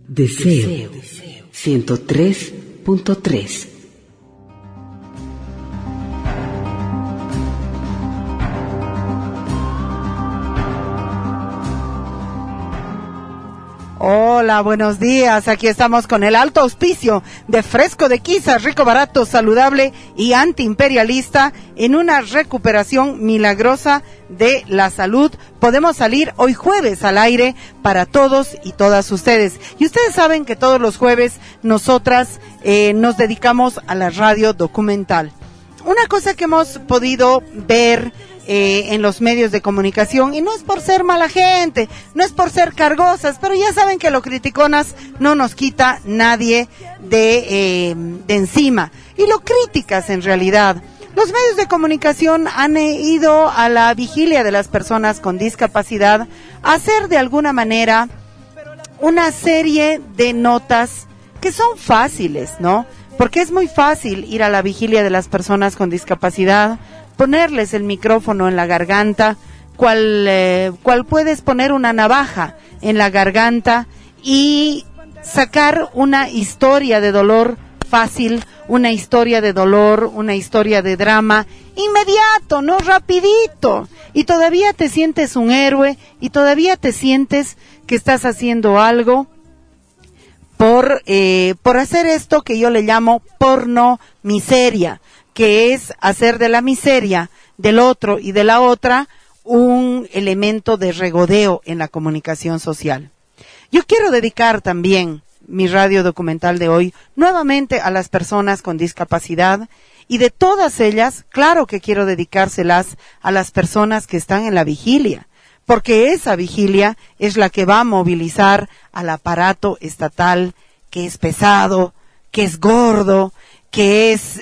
Deseo 103.3. Hola, buenos días. Aquí estamos con el alto auspicio de Fresco de Quiza, rico, barato, saludable y antiimperialista, en una recuperación milagrosa de la salud. Podemos salir hoy jueves al aire para todos y todas ustedes. Y ustedes saben que todos los jueves nosotras nos dedicamos a la radio documental. Una cosa que hemos podido ver en los medios de comunicación, y no es por ser mala gente, no es por ser cargosas, pero ya saben que lo criticonas no nos quita nadie de encima, y lo críticas en realidad. Los medios de comunicación han ido a la vigilia de las personas con discapacidad a hacer de alguna manera una serie de notas que son fáciles, ¿no? Porque es muy fácil ir a la vigilia de las personas con discapacidad, ponerles el micrófono en la garganta, cual puedes poner una navaja en la garganta y sacar una historia de dolor fácil, una historia de dolor, una historia de drama, inmediato, no rapidito, y todavía te sientes un héroe, y todavía te sientes que estás haciendo algo por hacer esto que yo le llamo porno miseria, que es hacer de la miseria del otro y de la otra un elemento de regodeo en la comunicación social. Yo quiero dedicar también mi radio documental de hoy nuevamente a las personas con discapacidad, y de todas ellas, claro que quiero dedicárselas a las personas que están en la vigilia, porque esa vigilia es la que va a movilizar al aparato estatal, que es pesado, que es gordo, que es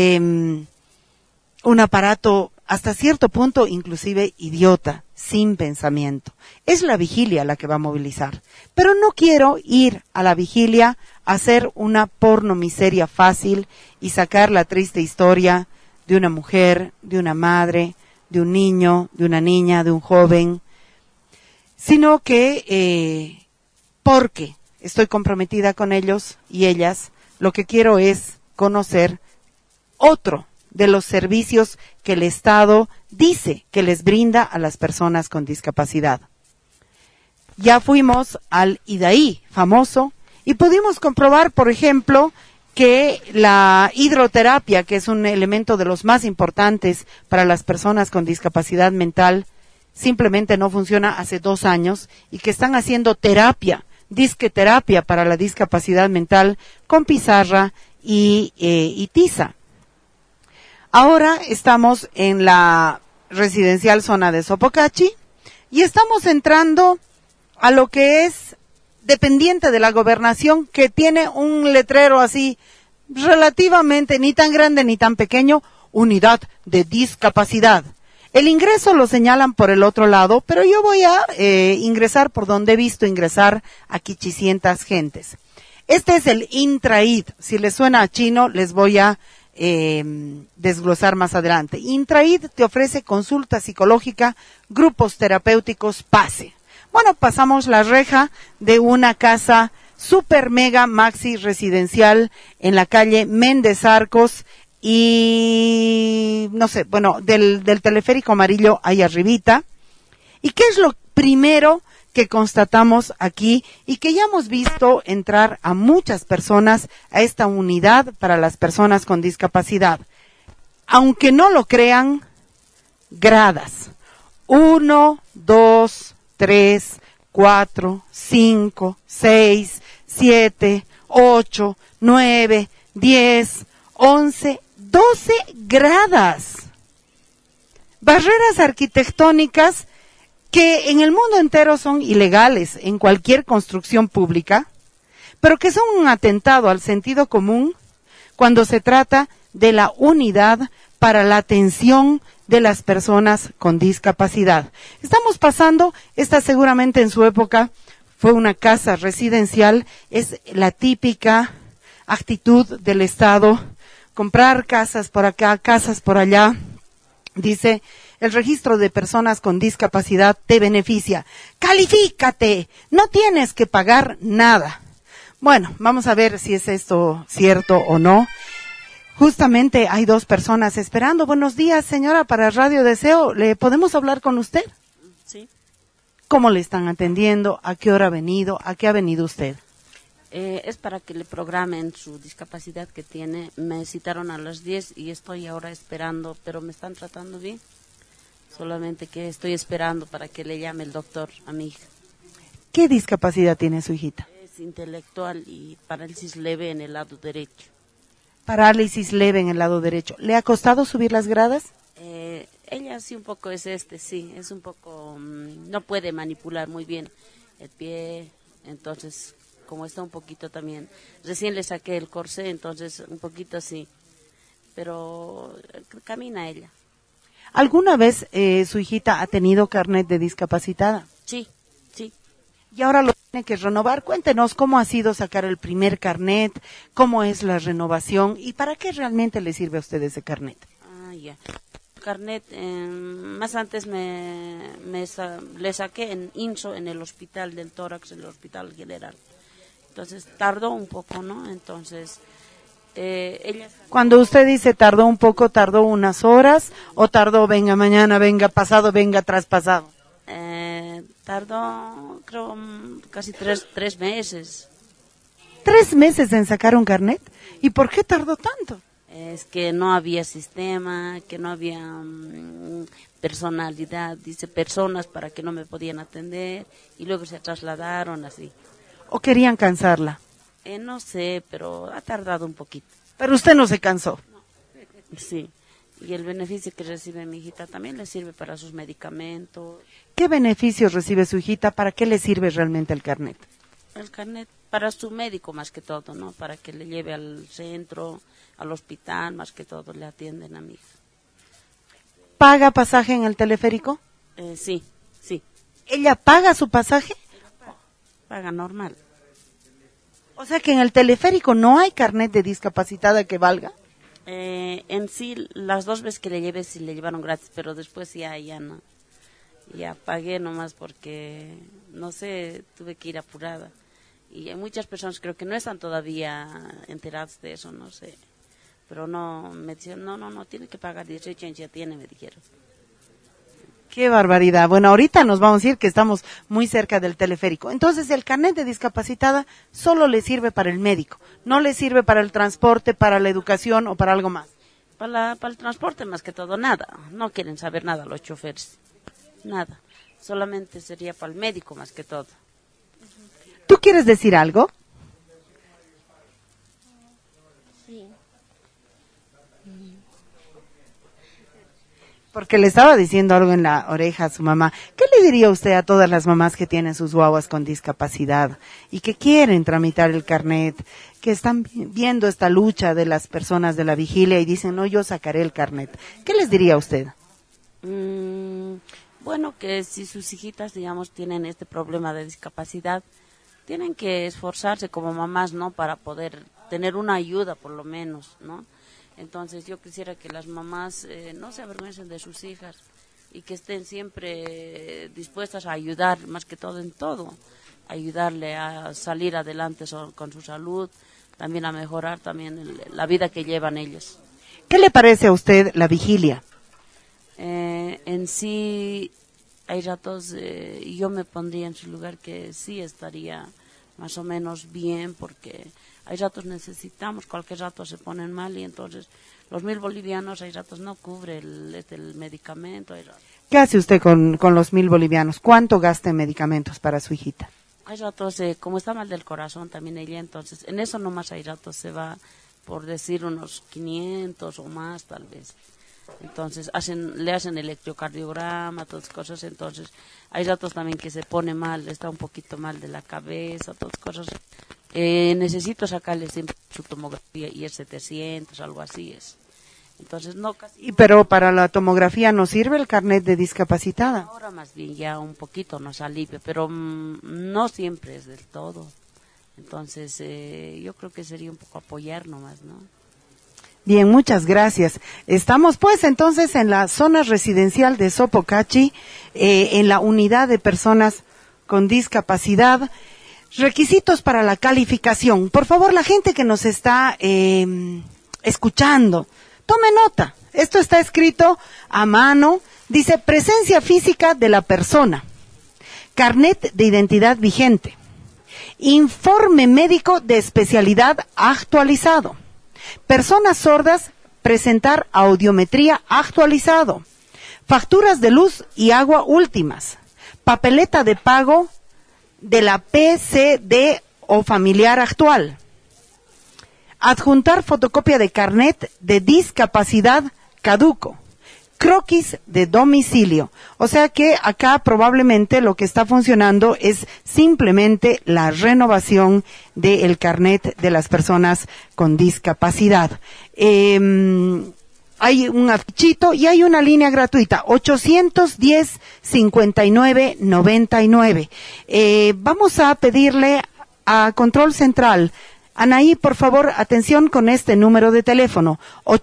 un aparato hasta cierto punto inclusive idiota, sin pensamiento. Es la vigilia la que va a movilizar. Pero no quiero ir a la vigilia a hacer una porno miseria fácil y sacar la triste historia de una mujer, de una madre, de un niño, de una niña, de un joven, sino que porque estoy comprometida con ellos y ellas, lo que quiero es conocer otro de los servicios que el Estado dice que les brinda a las personas con discapacidad. Ya fuimos al IDAI famoso y pudimos comprobar, por ejemplo, que la hidroterapia, que es un elemento de los más importantes para las personas con discapacidad mental, simplemente no funciona hace 2 años, y que están haciendo terapia, disqueterapia para la discapacidad mental con pizarra y tiza. Ahora estamos en la residencial zona de Sopocachi y estamos entrando a lo que es dependiente de la gobernación, que tiene un letrero así relativamente ni tan grande ni tan pequeño: unidad de discapacidad. El ingreso lo señalan por el otro lado, pero yo voy a ingresar por donde he visto ingresar a quichicientas gentes. Este es el Intraid. Si les suena a chino, les voy a desglosar más adelante. Intraid te ofrece consulta psicológica, grupos terapéuticos, pase. Bueno, pasamos la reja de una casa super mega maxi residencial en la calle Méndez Arcos y no sé, bueno, del teleférico amarillo ahí arribita. ¿Y qué es lo primero que constatamos aquí y que ya hemos visto entrar a muchas personas a esta unidad para las personas con discapacidad? Aunque no lo crean, gradas. 1, 2, 3, 4, 5, 6, 7, 8, 9, 10, 11, 12 gradas. Barreras arquitectónicas que en el mundo entero son ilegales en cualquier construcción pública, pero que son un atentado al sentido común cuando se trata de la unidad para la atención de las personas con discapacidad. Estamos pasando, esta seguramente en su época fue una casa residencial, es la típica actitud del Estado, comprar casas por acá, casas por allá. Dice: el registro de personas con discapacidad te beneficia. ¡Califícate! No tienes que pagar nada. Bueno, vamos a ver si es esto cierto o no. Justamente hay 2 personas esperando. Buenos días, señora, para Radio Deseo. ¿Le podemos hablar con usted? Sí. ¿Cómo le están atendiendo? ¿A qué hora ha venido? ¿A qué ha venido usted? Es para que le programen su discapacidad que tiene. Me citaron a las 10 y estoy ahora esperando, pero me están tratando bien. Solamente que estoy esperando para que le llame el doctor a mi hija. ¿Qué discapacidad tiene su hijita? Es intelectual y parálisis leve en el lado derecho. Parálisis leve en el lado derecho. ¿Le ha costado subir las gradas? Ella sí un poco sí, es un poco, no puede manipular muy bien el pie, entonces como está un poquito también, recién le saqué el corsé, entonces un poquito sí, pero camina ella. ¿Alguna vez su hijita ha tenido carnet de discapacitada? Sí, sí. Y ahora lo tiene que renovar. Cuéntenos cómo ha sido sacar el primer carnet, cómo es la renovación y para qué realmente le sirve a usted ese carnet. Ya. Carnet, más antes le saqué en INSO, en el hospital del tórax, en el hospital general. Entonces tardó un poco, ¿no? Entonces ella. Cuando usted dice tardó un poco, ¿tardó unas horas o tardó venga mañana, venga pasado, venga traspasado? Tardó, creo, casi tres meses. 3 meses en sacar un carnet. ¿Y por qué tardó tanto? Es que no había sistema, que no había personalidad, dice personas para que no me podían atender y luego se trasladaron así. ¿O querían cansarla? No sé, pero ha tardado un poquito. Pero usted no se cansó. No. Sí, y el beneficio que recibe mi hijita también le sirve para sus medicamentos. ¿Qué beneficios recibe su hijita? ¿Para qué le sirve realmente el carnet? El carnet para su médico más que todo, ¿no? Para que le lleve al centro, al hospital, más que todo le atienden a mi hija. ¿Paga pasaje en el teleférico? Sí, sí. ¿Ella paga su pasaje? Paga normal. O sea que en el teleférico no hay carnet de discapacitada que valga. En sí, las 2 veces que le llevé sí le llevaron gratis, pero después ya no. Ya pagué nomás porque, no sé, tuve que ir apurada. Y hay muchas personas creo que no están todavía enteradas de eso, no sé. Pero no, me decían, no, tiene que pagar 18 años, ya tiene, me dijeron. Qué barbaridad. Bueno, ahorita nos vamos a ir que estamos muy cerca del teleférico. Entonces, el carnet de discapacitada solo le sirve para el médico, no le sirve para el transporte, para la educación o para algo más. Para el transporte más que todo, nada. No quieren saber nada los choferes. Nada. Solamente sería para el médico más que todo. ¿Tú quieres decir algo? Sí. Porque le estaba diciendo algo en la oreja a su mamá. ¿Qué le diría usted a todas las mamás que tienen sus guaguas con discapacidad y que quieren tramitar el carnet, que están viendo esta lucha de las personas de la vigilia y dicen, no, yo sacaré el carnet? ¿Qué les diría usted? Bueno, que si sus hijitas, digamos, tienen este problema de discapacidad, tienen que esforzarse como mamás, ¿no? Para poder tener una ayuda, por lo menos, ¿no? Entonces yo quisiera que las mamás no se avergüencen de sus hijas y que estén siempre dispuestas a ayudar, más que todo en todo, ayudarle a salir adelante con su salud, también a mejorar también la vida que llevan ellos. ¿Qué le parece a usted la vigilia? En sí, hay ratos, yo me pondría en su lugar que sí estaría más o menos bien, porque hay ratos necesitamos, cualquier rato se ponen mal y entonces los 1,000 bolivianos hay ratos no cubre el medicamento. ¿Qué hace usted con los 1,000 bolivianos? ¿Cuánto gasta en medicamentos para su hijita? Hay ratos, como está mal del corazón también ella, entonces en eso nomás hay ratos se va, por decir, unos 500 o más tal vez. Entonces le hacen electrocardiograma, todas cosas, entonces hay ratos también que se pone mal, está un poquito mal de la cabeza, todas cosas. Necesito sacarle siempre su tomografía y es 700, algo así es. Entonces no casi. Pero para la tomografía no sirve el carnet de discapacitada. Ahora más bien ya un poquito nos alivia, pero no siempre es del todo. Entonces yo creo que sería un poco apoyar nomás, ¿no? Bien, muchas gracias. Estamos pues entonces en la zona residencial de Sopocachi, en la unidad de personas con discapacidad. Requisitos para la calificación. Por favor, la gente que nos está escuchando, tome nota. Esto está escrito a mano. Dice presencia física de la persona, carnet de identidad vigente, informe médico de especialidad actualizado, personas sordas, presentar audiometría actualizado, facturas de luz y agua últimas, papeleta de pago de la PCD o familiar actual, adjuntar fotocopia de carnet de discapacidad caduco, croquis de domicilio. O sea que acá probablemente lo que está funcionando es simplemente la renovación del carnet de las personas con discapacidad. Hay un afichito y hay una línea gratuita, 810-5999. Vamos a pedirle a Control Central, Anaí, por favor, atención con este número de teléfono,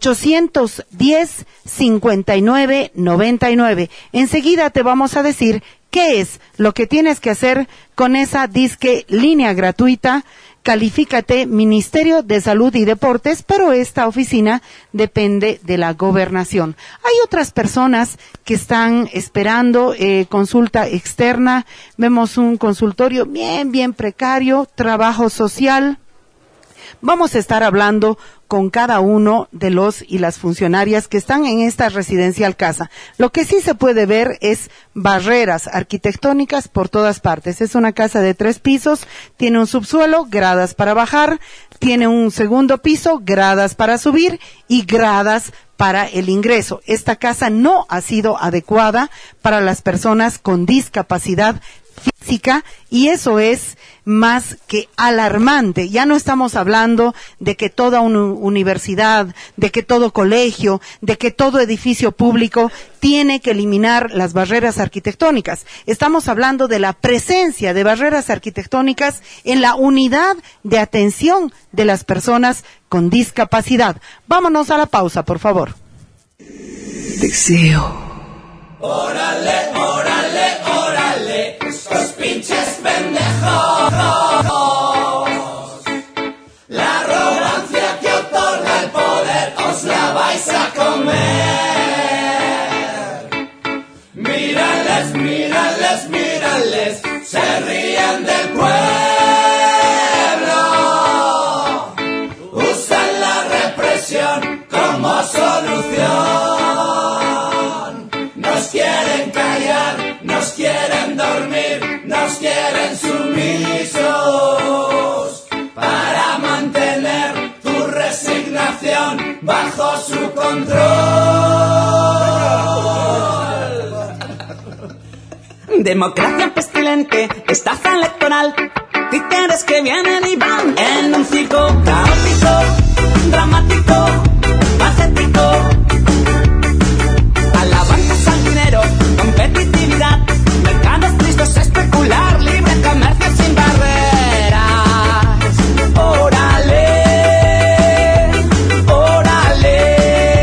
810-5999. Enseguida te vamos a decir qué es lo que tienes que hacer con esa disque línea gratuita. Califícate Ministerio de Salud y Deportes, pero esta oficina depende de la gobernación. Hay otras personas que están esperando consulta externa. Vemos un consultorio bien precario, trabajo social. Vamos a estar hablando con cada uno de los y las funcionarias que están en esta residencial casa. Lo que sí se puede ver es barreras arquitectónicas por todas partes. Es una casa de 3 pisos, tiene un subsuelo, gradas para bajar, tiene un segundo piso, gradas para subir y gradas para el ingreso. Esta casa no ha sido adecuada para las personas con discapacidad física y eso es más que alarmante. Ya no estamos hablando de que toda una universidad, de que todo colegio, de que todo edificio público tiene que eliminar las barreras arquitectónicas. Estamos hablando de la presencia de barreras arquitectónicas en la unidad de atención de las personas con discapacidad. Vámonos a la pausa, por favor. Deseo. Órale, órale, órale, estos pinches pendejos. La arrogancia que otorga el poder os la vais a comer. Mírales, mírales, mírales, se ríen del pueblo. Usan la represión como solución. Nos quieren callar, nos quieren dormir, nos quieren sumisos para mantener tu resignación bajo su control. Democracia pestilente, estafa electoral, títeres que vienen y van en un circo caótico, dramático, patético. Alabanzas al dinero, competitividad, mercados tristes, especular, libre comercio sin barreras. Órale, órale.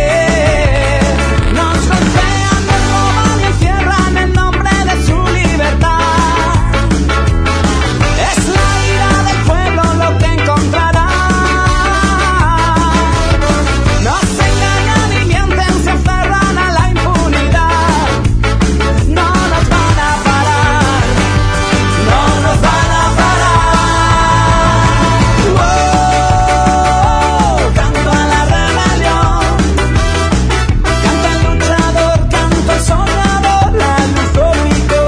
Nos golpean, nos roban y encierran en nombre de su libertad. Es la ira del pueblo lo que encontrará. Nos engañan y mienten, se aferran a la impunidad. No nos van a parar, no nos van a parar. Oh, canto a la rebelión, canto al luchador, canto al soñador, al eufórico.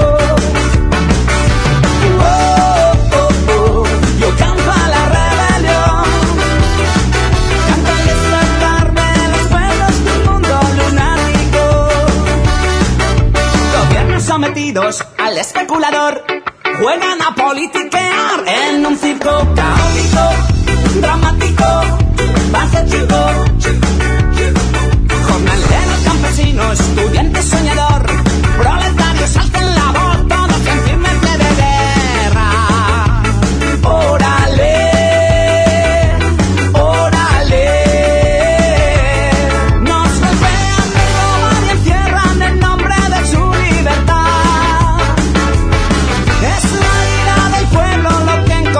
Yo canto a la rebelión, canto al despertar de los pueblos de un mundo lunático. Gobiernos sometidos al especulador juegan a politiquear en un circo caótico, dramático, patético. Jornaleros, campesinos, estudiantes, soñador, proletarios, alcen la voz, todos en firme pie de guerra. Órale, órale. Nos golpean, nos roban y encierran en nombre de su libertad. Es la ira del pueblo lo que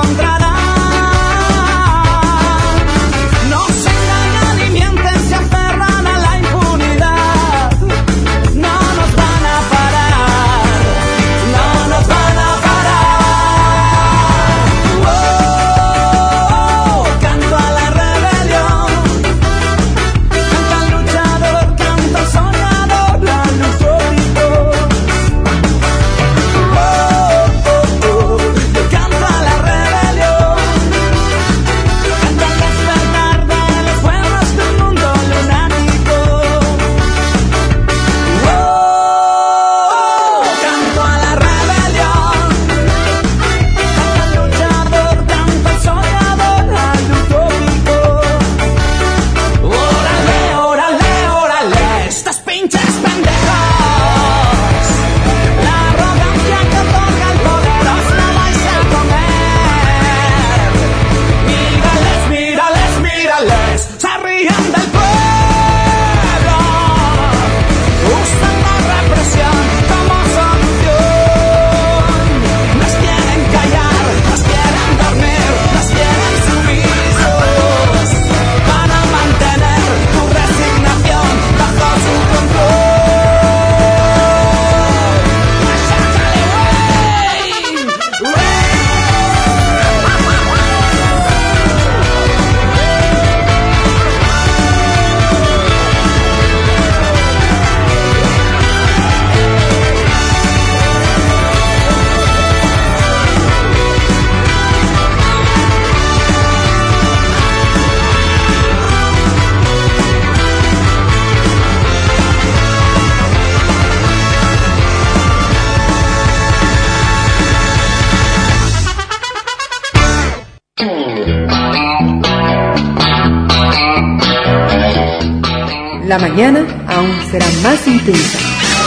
La mañana aún será más intensa.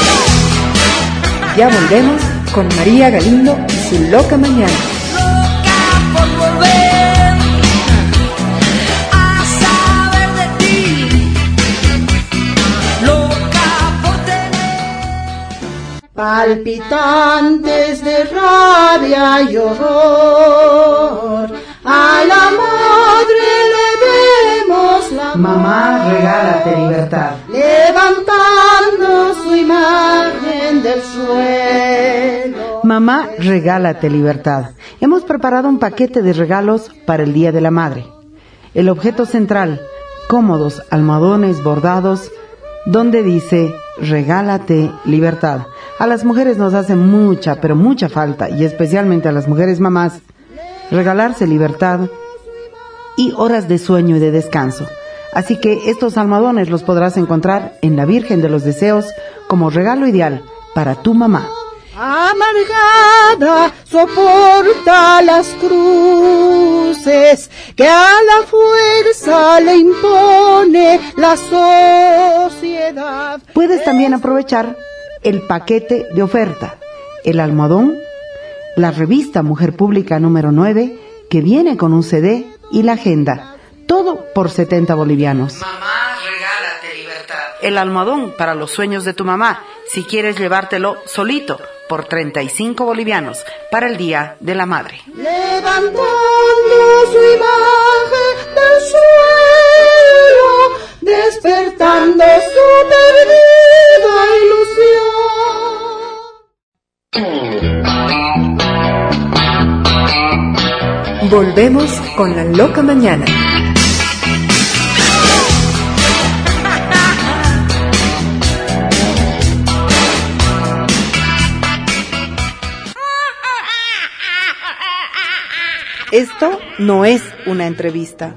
Ya volvemos con María Galindo y su loca mañana. Loca por volver a saber de ti. Loca por tener Palpitantes de rabia y horror, a la madre le vemos la Mamá, regálate libertad, levantando su imagen del suelo. Mamá, regálate libertad. Hemos preparado un paquete de regalos para el Día de la Madre. El objeto central, cómodos almohadones bordados, donde dice, regálate libertad. A las mujeres nos hace mucha, pero mucha falta, y especialmente a las mujeres mamás, regalarse libertad y horas de sueño y de descanso. Así que estos almohadones los podrás encontrar en la Virgen de los Deseos como regalo ideal para tu mamá. Amargada soporta las cruces que a la fuerza le impone la sociedad. Puedes también aprovechar el paquete de oferta, el almohadón, la revista Mujer Pública número 9, que viene con un CD y la agenda, todo por 70 bolivianos. Mamá, regálate libertad. El almohadón para los sueños de tu mamá, si quieres llevártelo solito, por 35 bolivianos, para el Día de la Madre. Levantando su imagen del suelo, despertando su perdida ilusión. Volvemos con la loca mañana. Esto no es una entrevista.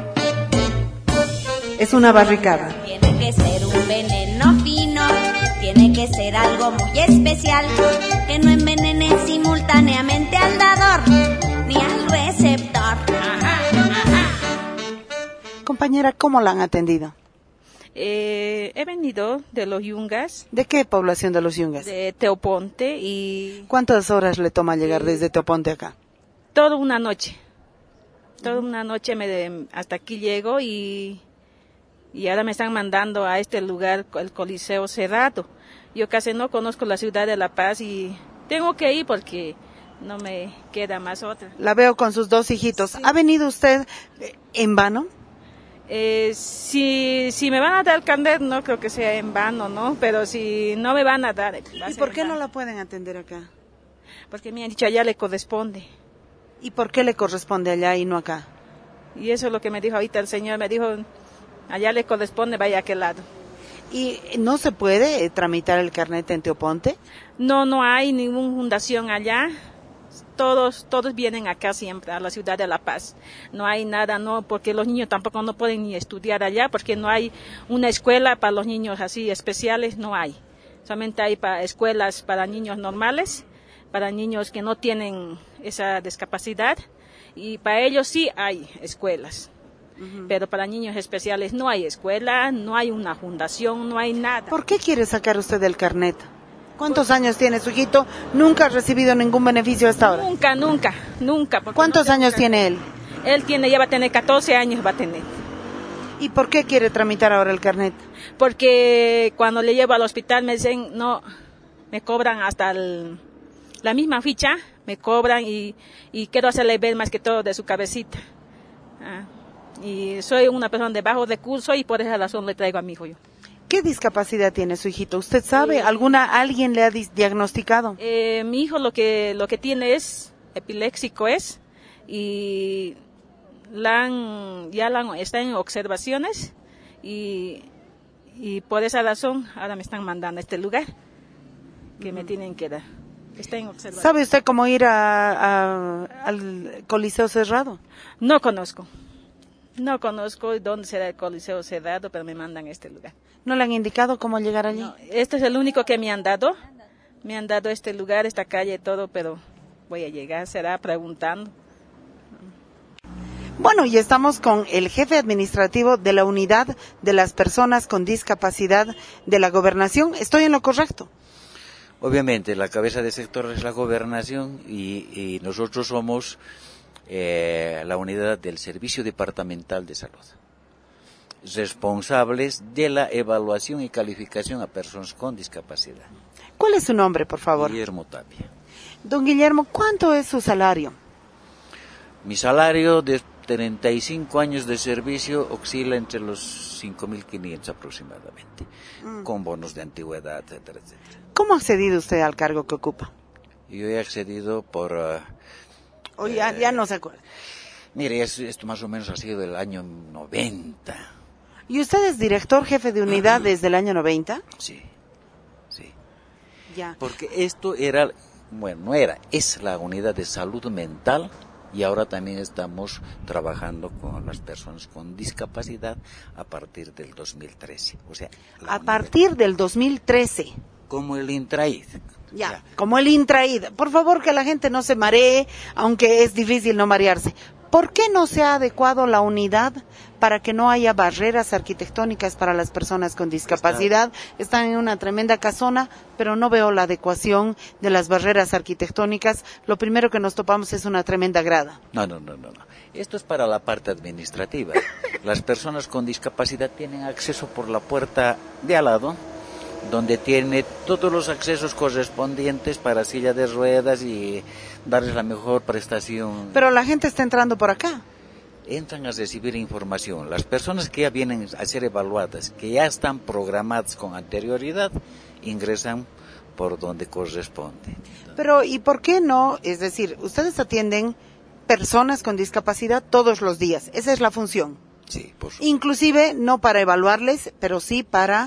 Es una barricada. Tiene que ser un veneno fino, tiene que ser algo muy especial, que no envenene simultáneamente al dador ni al receptor. Compañera, ¿cómo la han atendido? He venido de los Yungas. ¿De qué población de los Yungas? De Teoponte. Y ¿cuántas horas le toma llegar desde Teoponte acá? Toda una noche. Toda una noche hasta aquí llego y ahora me están mandando a este lugar, el Coliseo Cerrado. Yo casi no conozco la ciudad de La Paz y tengo que ir porque no me queda más otra. La veo con sus dos hijitos. Sí. ¿Ha venido usted en vano? Si me van a dar el carnet, no creo que sea en vano, ¿no? Pero si no me van a dar... ¿Y por qué no la pueden atender acá? Porque me han dicho allá le corresponde. ¿Y por qué le corresponde allá y no acá? Y eso es lo que me dijo ahorita el señor, me dijo, allá le corresponde, vaya a aquel lado. ¿Y no se puede tramitar el carnet en Teoponte? No hay ninguna fundación allá. Todos vienen acá siempre, a la ciudad de La Paz. No hay nada, no, porque los niños tampoco no pueden ni estudiar allá, porque no hay una escuela para los niños así especiales, no hay. Solamente hay escuelas para niños normales, para niños que no tienen esa discapacidad, y para ellos sí hay escuelas. Pero para niños especiales no hay escuela, no hay una fundación, no hay nada. ¿Por qué quiere sacar usted el carnet? ¿Cuántos años tiene su hijito? ¿Nunca ha recibido ningún beneficio hasta ahora? Nunca. ¿Cuántos años tiene él? Él ya va a tener 14 años, va a tener. ¿Y por qué quiere tramitar ahora el carnet? Porque cuando le llevo al hospital me dicen, no, me cobran hasta la misma ficha, me cobran y quiero hacerle ver más que todo de su cabecita. Y soy una persona de bajo recurso y por esa razón le traigo a mi hijo yo. ¿Qué discapacidad tiene su hijito? ¿Usted sabe? ¿Alguien le ha diagnosticado? Mi hijo lo que tiene es epiléxico y está en observaciones y por esa razón ahora me están mandando a este lugar que me tienen que dar. Está en observación. ¿Sabe usted cómo ir al Coliseo Cerrado? No conozco dónde será el Coliseo Cerrado, pero me mandan a este lugar. ¿No le han indicado cómo llegar allí? No, este es el único que me han dado. Me han dado este lugar, esta calle, todo, pero voy a llegar, será preguntando. Bueno, y estamos con el jefe administrativo de la Unidad de las Personas con Discapacidad de la Gobernación. ¿Estoy en lo correcto? Obviamente, la cabeza de sector es la Gobernación y nosotros somos la unidad del Servicio Departamental de Salud, responsables de la evaluación y calificación a personas con discapacidad. ¿Cuál es su nombre, por favor? Guillermo Tapia. Don Guillermo, ¿cuánto es su salario? Mi salario de 35 años de servicio oscila entre los 5.500 aproximadamente, con bonos de antigüedad, etcétera, etcétera. ¿Cómo ha accedido usted al cargo que ocupa? Yo he accedido por... ya no se acuerda. Mire, esto más o menos ha sido del año 90. ¿Y usted es director jefe de unidad desde el año 90? Sí. Ya. Porque esto era, es la unidad de salud mental y ahora también estamos trabajando con las personas con discapacidad a partir del 2013. O sea, a partir del 2013. Como el Intraid. Ya, como el Intraid. Por favor, que la gente no se maree, aunque es difícil no marearse. ¿Por qué no se ha adecuado la unidad para que no haya barreras arquitectónicas para las personas con discapacidad? Están en una tremenda casona, pero no veo la adecuación de las barreras arquitectónicas. Lo primero que nos topamos es una tremenda grada. No. Esto es para la parte administrativa. Las personas con discapacidad tienen acceso por la puerta de al lado, donde tiene todos los accesos correspondientes para silla de ruedas y darles la mejor prestación. Pero la gente está entrando por acá. Entran a recibir información. Las personas que ya vienen a ser evaluadas, que ya están programadas con anterioridad, ingresan por donde corresponde. Pero, ¿y por qué no? Es decir, ustedes atienden personas con discapacidad todos los días. Esa es la función. Sí, por supuesto. Inclusive no para evaluarles, pero sí para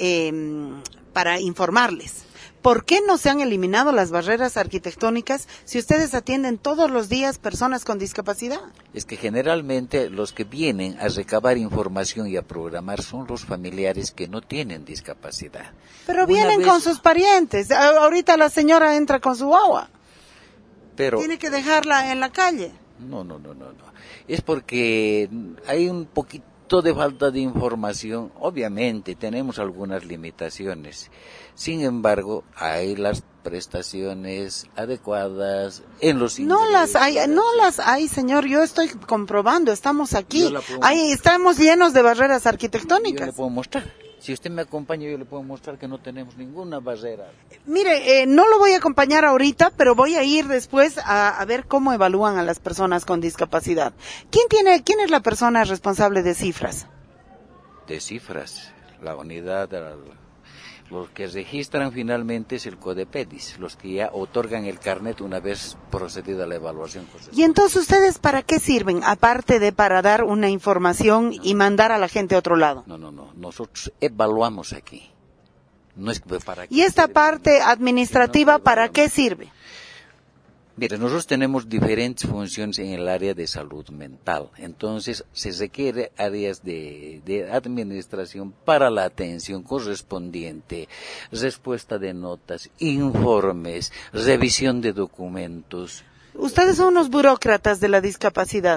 informarles. ¿Por qué no se han eliminado las barreras arquitectónicas si ustedes atienden todos los días personas con discapacidad? Es que generalmente los que vienen a recabar información y a programar son los familiares que no tienen discapacidad. Pero vienen con sus parientes. Ahorita la señora entra con su guagua. Pero tiene que dejarla en la calle. No. Es porque hay un poquito de falta de información. Obviamente tenemos algunas limitaciones. Sin embargo, hay las prestaciones adecuadas en los ingresos. No las hay, señor. Yo estoy comprobando. Estamos aquí. Ahí estamos llenos de barreras arquitectónicas. Yo le puedo mostrar. Si usted me acompaña, yo le puedo mostrar que no tenemos ninguna barrera. Mire, no lo voy a acompañar ahorita, pero voy a ir después a ver cómo evalúan a las personas con discapacidad. ¿Quién es la persona responsable de cifras? De cifras, la unidad, los que registran finalmente es el CODEPEDIS, los que ya otorgan el carnet una vez procedida la evaluación. ¿Y entonces ustedes para qué sirven, aparte de para dar una información y mandar a la gente a otro lado? No, nosotros evaluamos aquí. No es para ¿Y esta parte administrativa para qué sirve? Mire, nosotros tenemos diferentes funciones en el área de salud mental, entonces se requiere áreas de administración para la atención correspondiente, respuesta de notas, informes, revisión de documentos. Ustedes son unos burócratas de la discapacidad.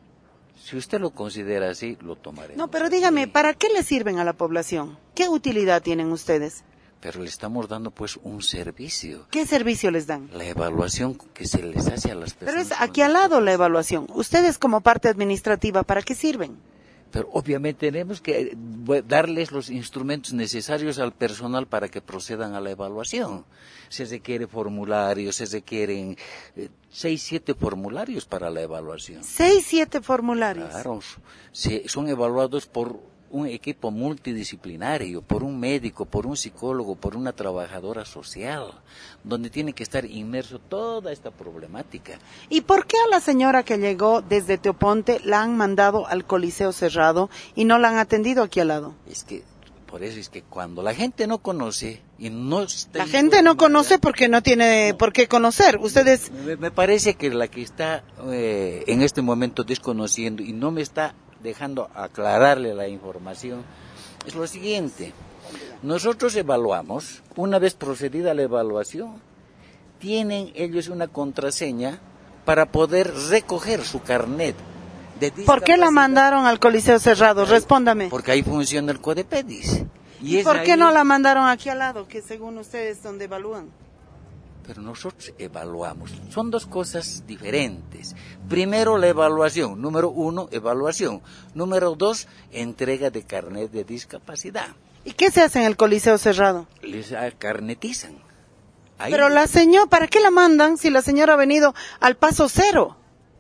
Si usted lo considera así, lo tomaremos. No, pero dígame, ¿para qué le sirven a la población? ¿Qué utilidad tienen ustedes? Pero le estamos dando pues un servicio. ¿Qué servicio les dan? La evaluación que se les hace a las personas. Pero es aquí al lado la evaluación. Ustedes como parte administrativa, ¿para qué sirven? Pero obviamente tenemos que darles los instrumentos necesarios al personal para que procedan a la evaluación. Se requiere formularios, se requieren 6, 7 formularios para la evaluación. 6, 7 formularios. Claro, son evaluados por un equipo multidisciplinario, por un médico, por un psicólogo, por una trabajadora social, donde tiene que estar inmerso toda esta problemática. ¿Y por qué a la señora que llegó desde Teoponte la han mandado al Coliseo Cerrado y no la han atendido aquí al lado? Por eso es que cuando la gente no conoce y no está... La gente no conoce porque no tiene por qué conocer. Ustedes... Me parece que la que está en este momento desconociendo y no me está dejando aclararle la información, es lo siguiente. Nosotros evaluamos, una vez procedida la evaluación, tienen ellos una contraseña para poder recoger su carnet ¿Por qué la mandaron al Coliseo Cerrado? Respóndame. Porque ahí funciona el CODEPEDIS. ¿Y es por qué ahí- no la mandaron aquí al lado, que según ustedes donde evalúan? Pero nosotros evaluamos. Son dos cosas diferentes. Primero, la evaluación. Número 1, evaluación. Número 2, entrega de carnet de discapacidad. ¿Y qué se hace en el Coliseo Cerrado? Les carnetizan. Ahí Pero la señora, ¿para qué la mandan si la señora ha venido al paso cero?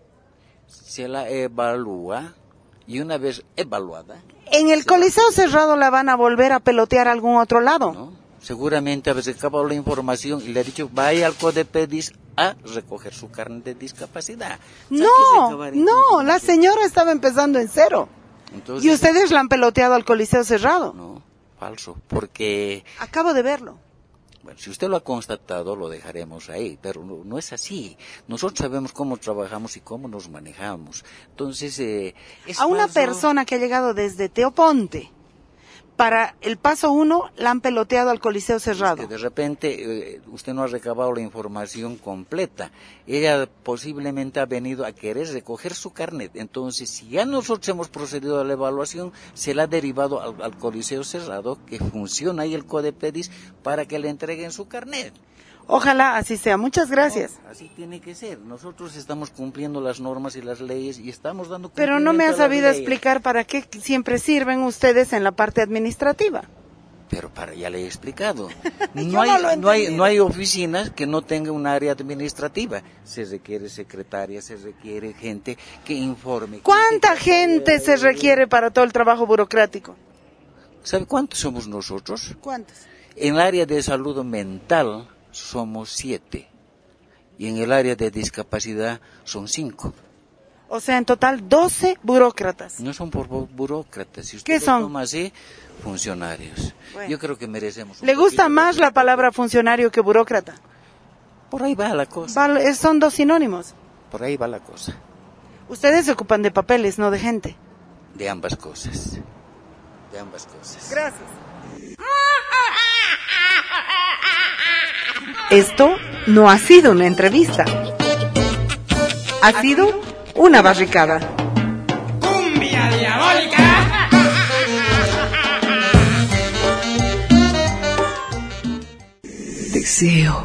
se la evalúa y una vez evaluada, En el Coliseo Cerrado la van a volver a pelotear a algún otro lado. ¿no? Seguramente a veces acabó la información y le ha dicho, vaya al CODEPEDIS a recoger su carnet de discapacidad. No, la señora estaba empezando en cero. Entonces, Y ustedes la han peloteado al Coliseo Cerrado. No, falso, porque, Acabo de verlo. bueno, si usted lo ha constatado, lo dejaremos ahí, pero no es así. Nosotros sabemos cómo trabajamos y cómo nos manejamos. Entonces, es A una falso. persona que ha llegado desde Teoponte para el paso 1 la han peloteado al Coliseo Cerrado. Que de repente usted no ha recabado la información completa. Ella posiblemente ha venido a querer recoger su carnet. Entonces, si ya nosotros hemos procedido a la evaluación, se la ha derivado al Coliseo Cerrado, que funciona ahí el CODEPEDIS, para que le entreguen su carnet. Ojalá así sea. Muchas gracias. No, así tiene que ser. Nosotros estamos cumpliendo las normas y las leyes y estamos dando Pero no me ha cumplimiento a las sabido leyes. explicar para qué siempre sirven ustedes en la parte administrativa. Pero ya le he explicado. Yo No no lo he hay, no hay, entendido. no hay oficinas que no tengan un área administrativa. Se requiere secretaria, se requiere gente que informe. ¿Cuánta gente se requiere para todo el trabajo burocrático? ¿Sabe cuántos somos nosotros? ¿Cuántos? En el área de salud mental somos 7. Y en el área de discapacidad son 5. O sea, en total 12 burócratas. No son por burócratas. Si usted ¿Qué lo son? toma así, funcionarios. Bueno. Yo creo que merecemos. un ¿Le gusta poquito más de- la palabra funcionario que burócrata? Por ahí va la cosa. Son dos sinónimos. Por ahí va la cosa. Ustedes se ocupan de papeles, no de gente. De ambas cosas. De ambas cosas. Gracias. Esto no ha sido una entrevista. Ha sido una barricada. ¡Cumbia diabólica! Deseo.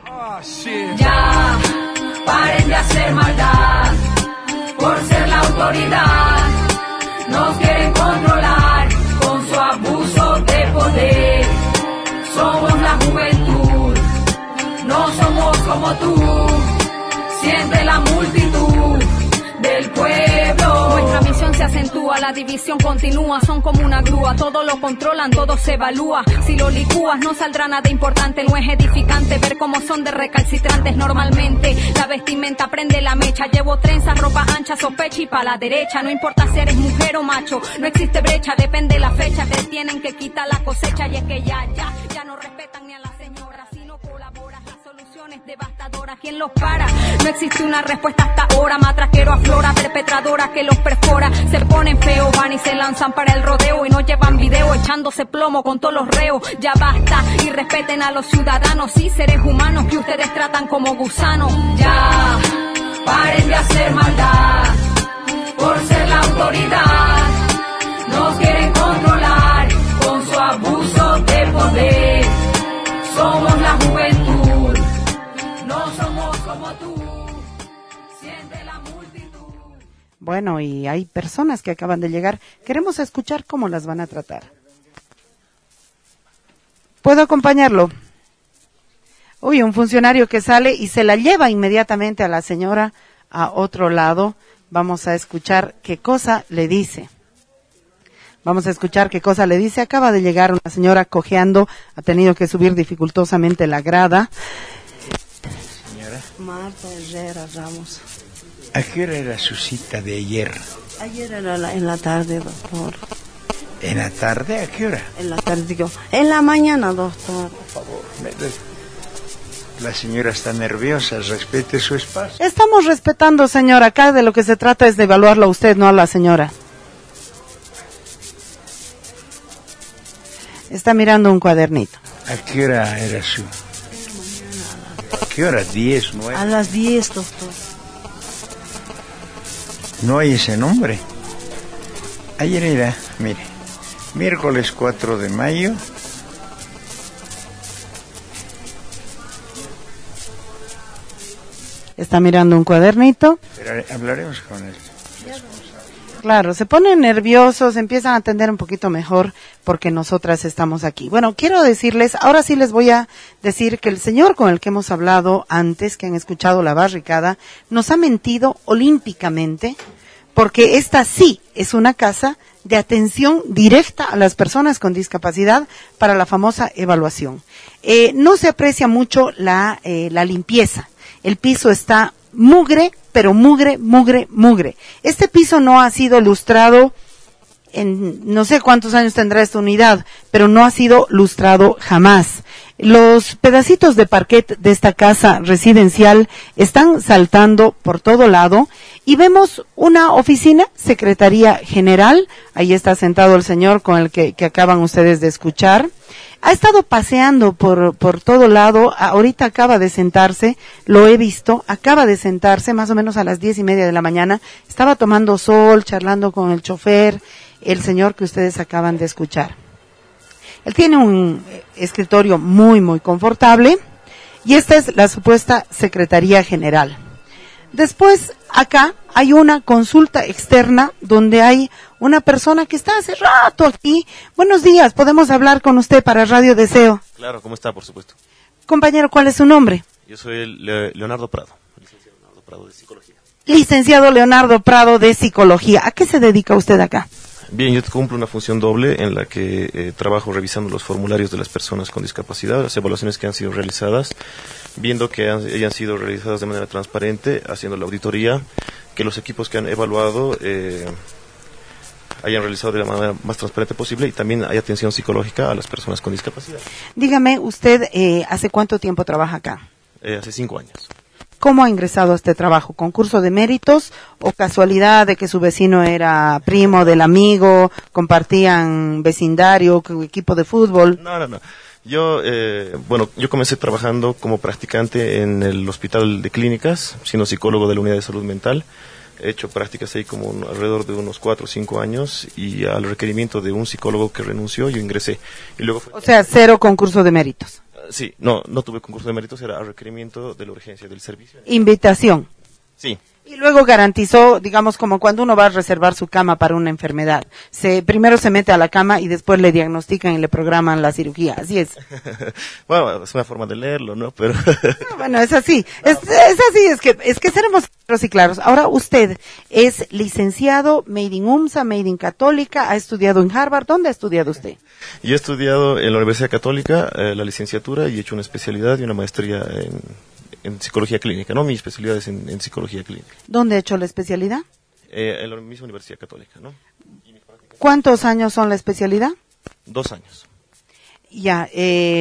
Ya, paren de hacer maldad, por ser la autoridad, nos quieren controlar con su abuso de poder. Somos la juventud, no somos como tú, siente la multitud del pueblo. Nuestra misión se acentúa, la división continúa, son como una grúa, todo lo controlan, todo se evalúa. Si lo licúas no saldrá nada importante, no es edificante ver cómo son de recalcitrantes normalmente. La vestimenta prende la mecha, llevo trenzas, ropa ancha, sospecha y pa' la derecha. No importa si eres mujer o macho, no existe brecha, depende la fecha, te tienen que quitar la cosecha. Y es que ya no respetan ni a la señora, si no colaboras las soluciones devastadoras, ¿quién los para? No existe una respuesta hasta ahora, matraquero aflora, perpetradora que los perfora, se ponen feos, van y se lanzan para el rodeo y no llevan video echándose plomo con todos los reos. Ya basta y respeten a los ciudadanos y seres humanos que ustedes tratan como gusanos. Ya, paren de hacer maldad, por ser la autoridad, nos quieren controlar con su abuso de poder. Somos la juventud, no somos como tú, siente la multitud. Bueno, y hay personas que acaban de llegar. Queremos escuchar cómo las van a tratar. ¿Puedo acompañarlo? Uy, un funcionario que sale y se la lleva inmediatamente a la señora a otro lado. Vamos a escuchar qué cosa le dice. Acaba de llegar una señora cojeando, ha tenido que subir dificultosamente la grada. Señora, Marta Herrera Ramos. ¿a qué hora era su cita de ayer? Ayer era en la tarde, doctor. ¿En la tarde? ¿A qué hora? En la tarde, digo, en la mañana, doctor. Por favor, la señora está nerviosa, respete su espacio. Estamos respetando, señora. Acá de lo que se trata es de evaluarlo a usted, no a la señora. Está mirando un cuadernito. ¿A qué hora era su...? ¿A qué hora? ¿10, 9? A las 10, doctor. No hay ese nombre. Ayer era, mire, miércoles 4 de mayo. Está mirando un cuadernito. Pero hablaremos con él. Claro, se ponen nerviosos, empiezan a atender un poquito mejor porque nosotras estamos aquí. Bueno, quiero decirles, ahora sí les voy a decir que el señor con el que hemos hablado antes, que han escuchado la barricada, nos ha mentido olímpicamente porque esta sí es una casa de atención directa a las personas con discapacidad para la famosa evaluación. No se aprecia mucho la limpieza. El piso está mugre, pero mugre. Este piso no ha sido lustrado en no sé cuántos años tendrá esta unidad, pero no ha sido lustrado jamás. Los pedacitos de parquet de esta casa residencial están saltando por todo lado y vemos una oficina, Secretaría General. Ahí está sentado el señor con el que acaban ustedes de escuchar. Ha estado paseando por todo lado, ahorita acaba de sentarse, lo he visto, acaba de sentarse más o menos a las 10:30 de la mañana, estaba tomando sol, charlando con el chofer, el señor que ustedes acaban de escuchar. Él tiene un escritorio muy confortable y esta es la supuesta Secretaría General. Después, acá hay una consulta externa donde hay una persona que está hace rato aquí. Buenos días, ¿podemos hablar con usted para Radio Deseo? Claro, ¿cómo está? Por supuesto. Compañero, ¿cuál es su nombre? Yo soy Leonardo Prado, licenciado Leonardo Prado de Psicología. Licenciado Leonardo Prado de Psicología. ¿A qué se dedica usted acá? Bien, yo cumplo una función doble en la que trabajo revisando los formularios de las personas con discapacidad, las evaluaciones que han sido realizadas, viendo que hayan sido realizadas de manera transparente, haciendo la auditoría, que los equipos que han evaluado hayan realizado de la manera más transparente posible y también hay atención psicológica a las personas con discapacidad. Dígame, ¿usted hace cuánto tiempo trabaja acá? Hace 5 años. ¿Cómo ha ingresado a este trabajo? ¿Concurso de méritos o casualidad de que su vecino era primo del amigo, compartían vecindario, equipo de fútbol? No. Yo comencé trabajando como practicante en el Hospital de Clínicas, siendo psicólogo de la Unidad de Salud Mental. He hecho prácticas ahí como alrededor de unos 4 o 5 años y al requerimiento de un psicólogo que renunció, yo ingresé. Y luego O sea, 0 concurso de méritos. Sí, no tuve concurso de méritos, era a requerimiento de la urgencia del servicio. Invitación. Sí. Y luego garantizó, digamos, como cuando uno va a reservar su cama para una enfermedad. Primero se mete a la cama y después le diagnostican y le programan la cirugía. Así es. Bueno, es una forma de leerlo, ¿no? Pero bueno, es así. Es así, es que seremos claros y claros. Ahora usted es licenciado, made in UMSA, made in Católica, ha estudiado en Harvard. ¿Dónde ha estudiado usted? Yo he estudiado en la Universidad Católica la licenciatura y he hecho una especialidad y una maestría en psicología clínica, ¿no? Mi especialidad es en psicología clínica. ¿Dónde ha hecho la especialidad? En la misma Universidad Católica, ¿no? ¿Cuántos años son la especialidad? 2 años. Ya,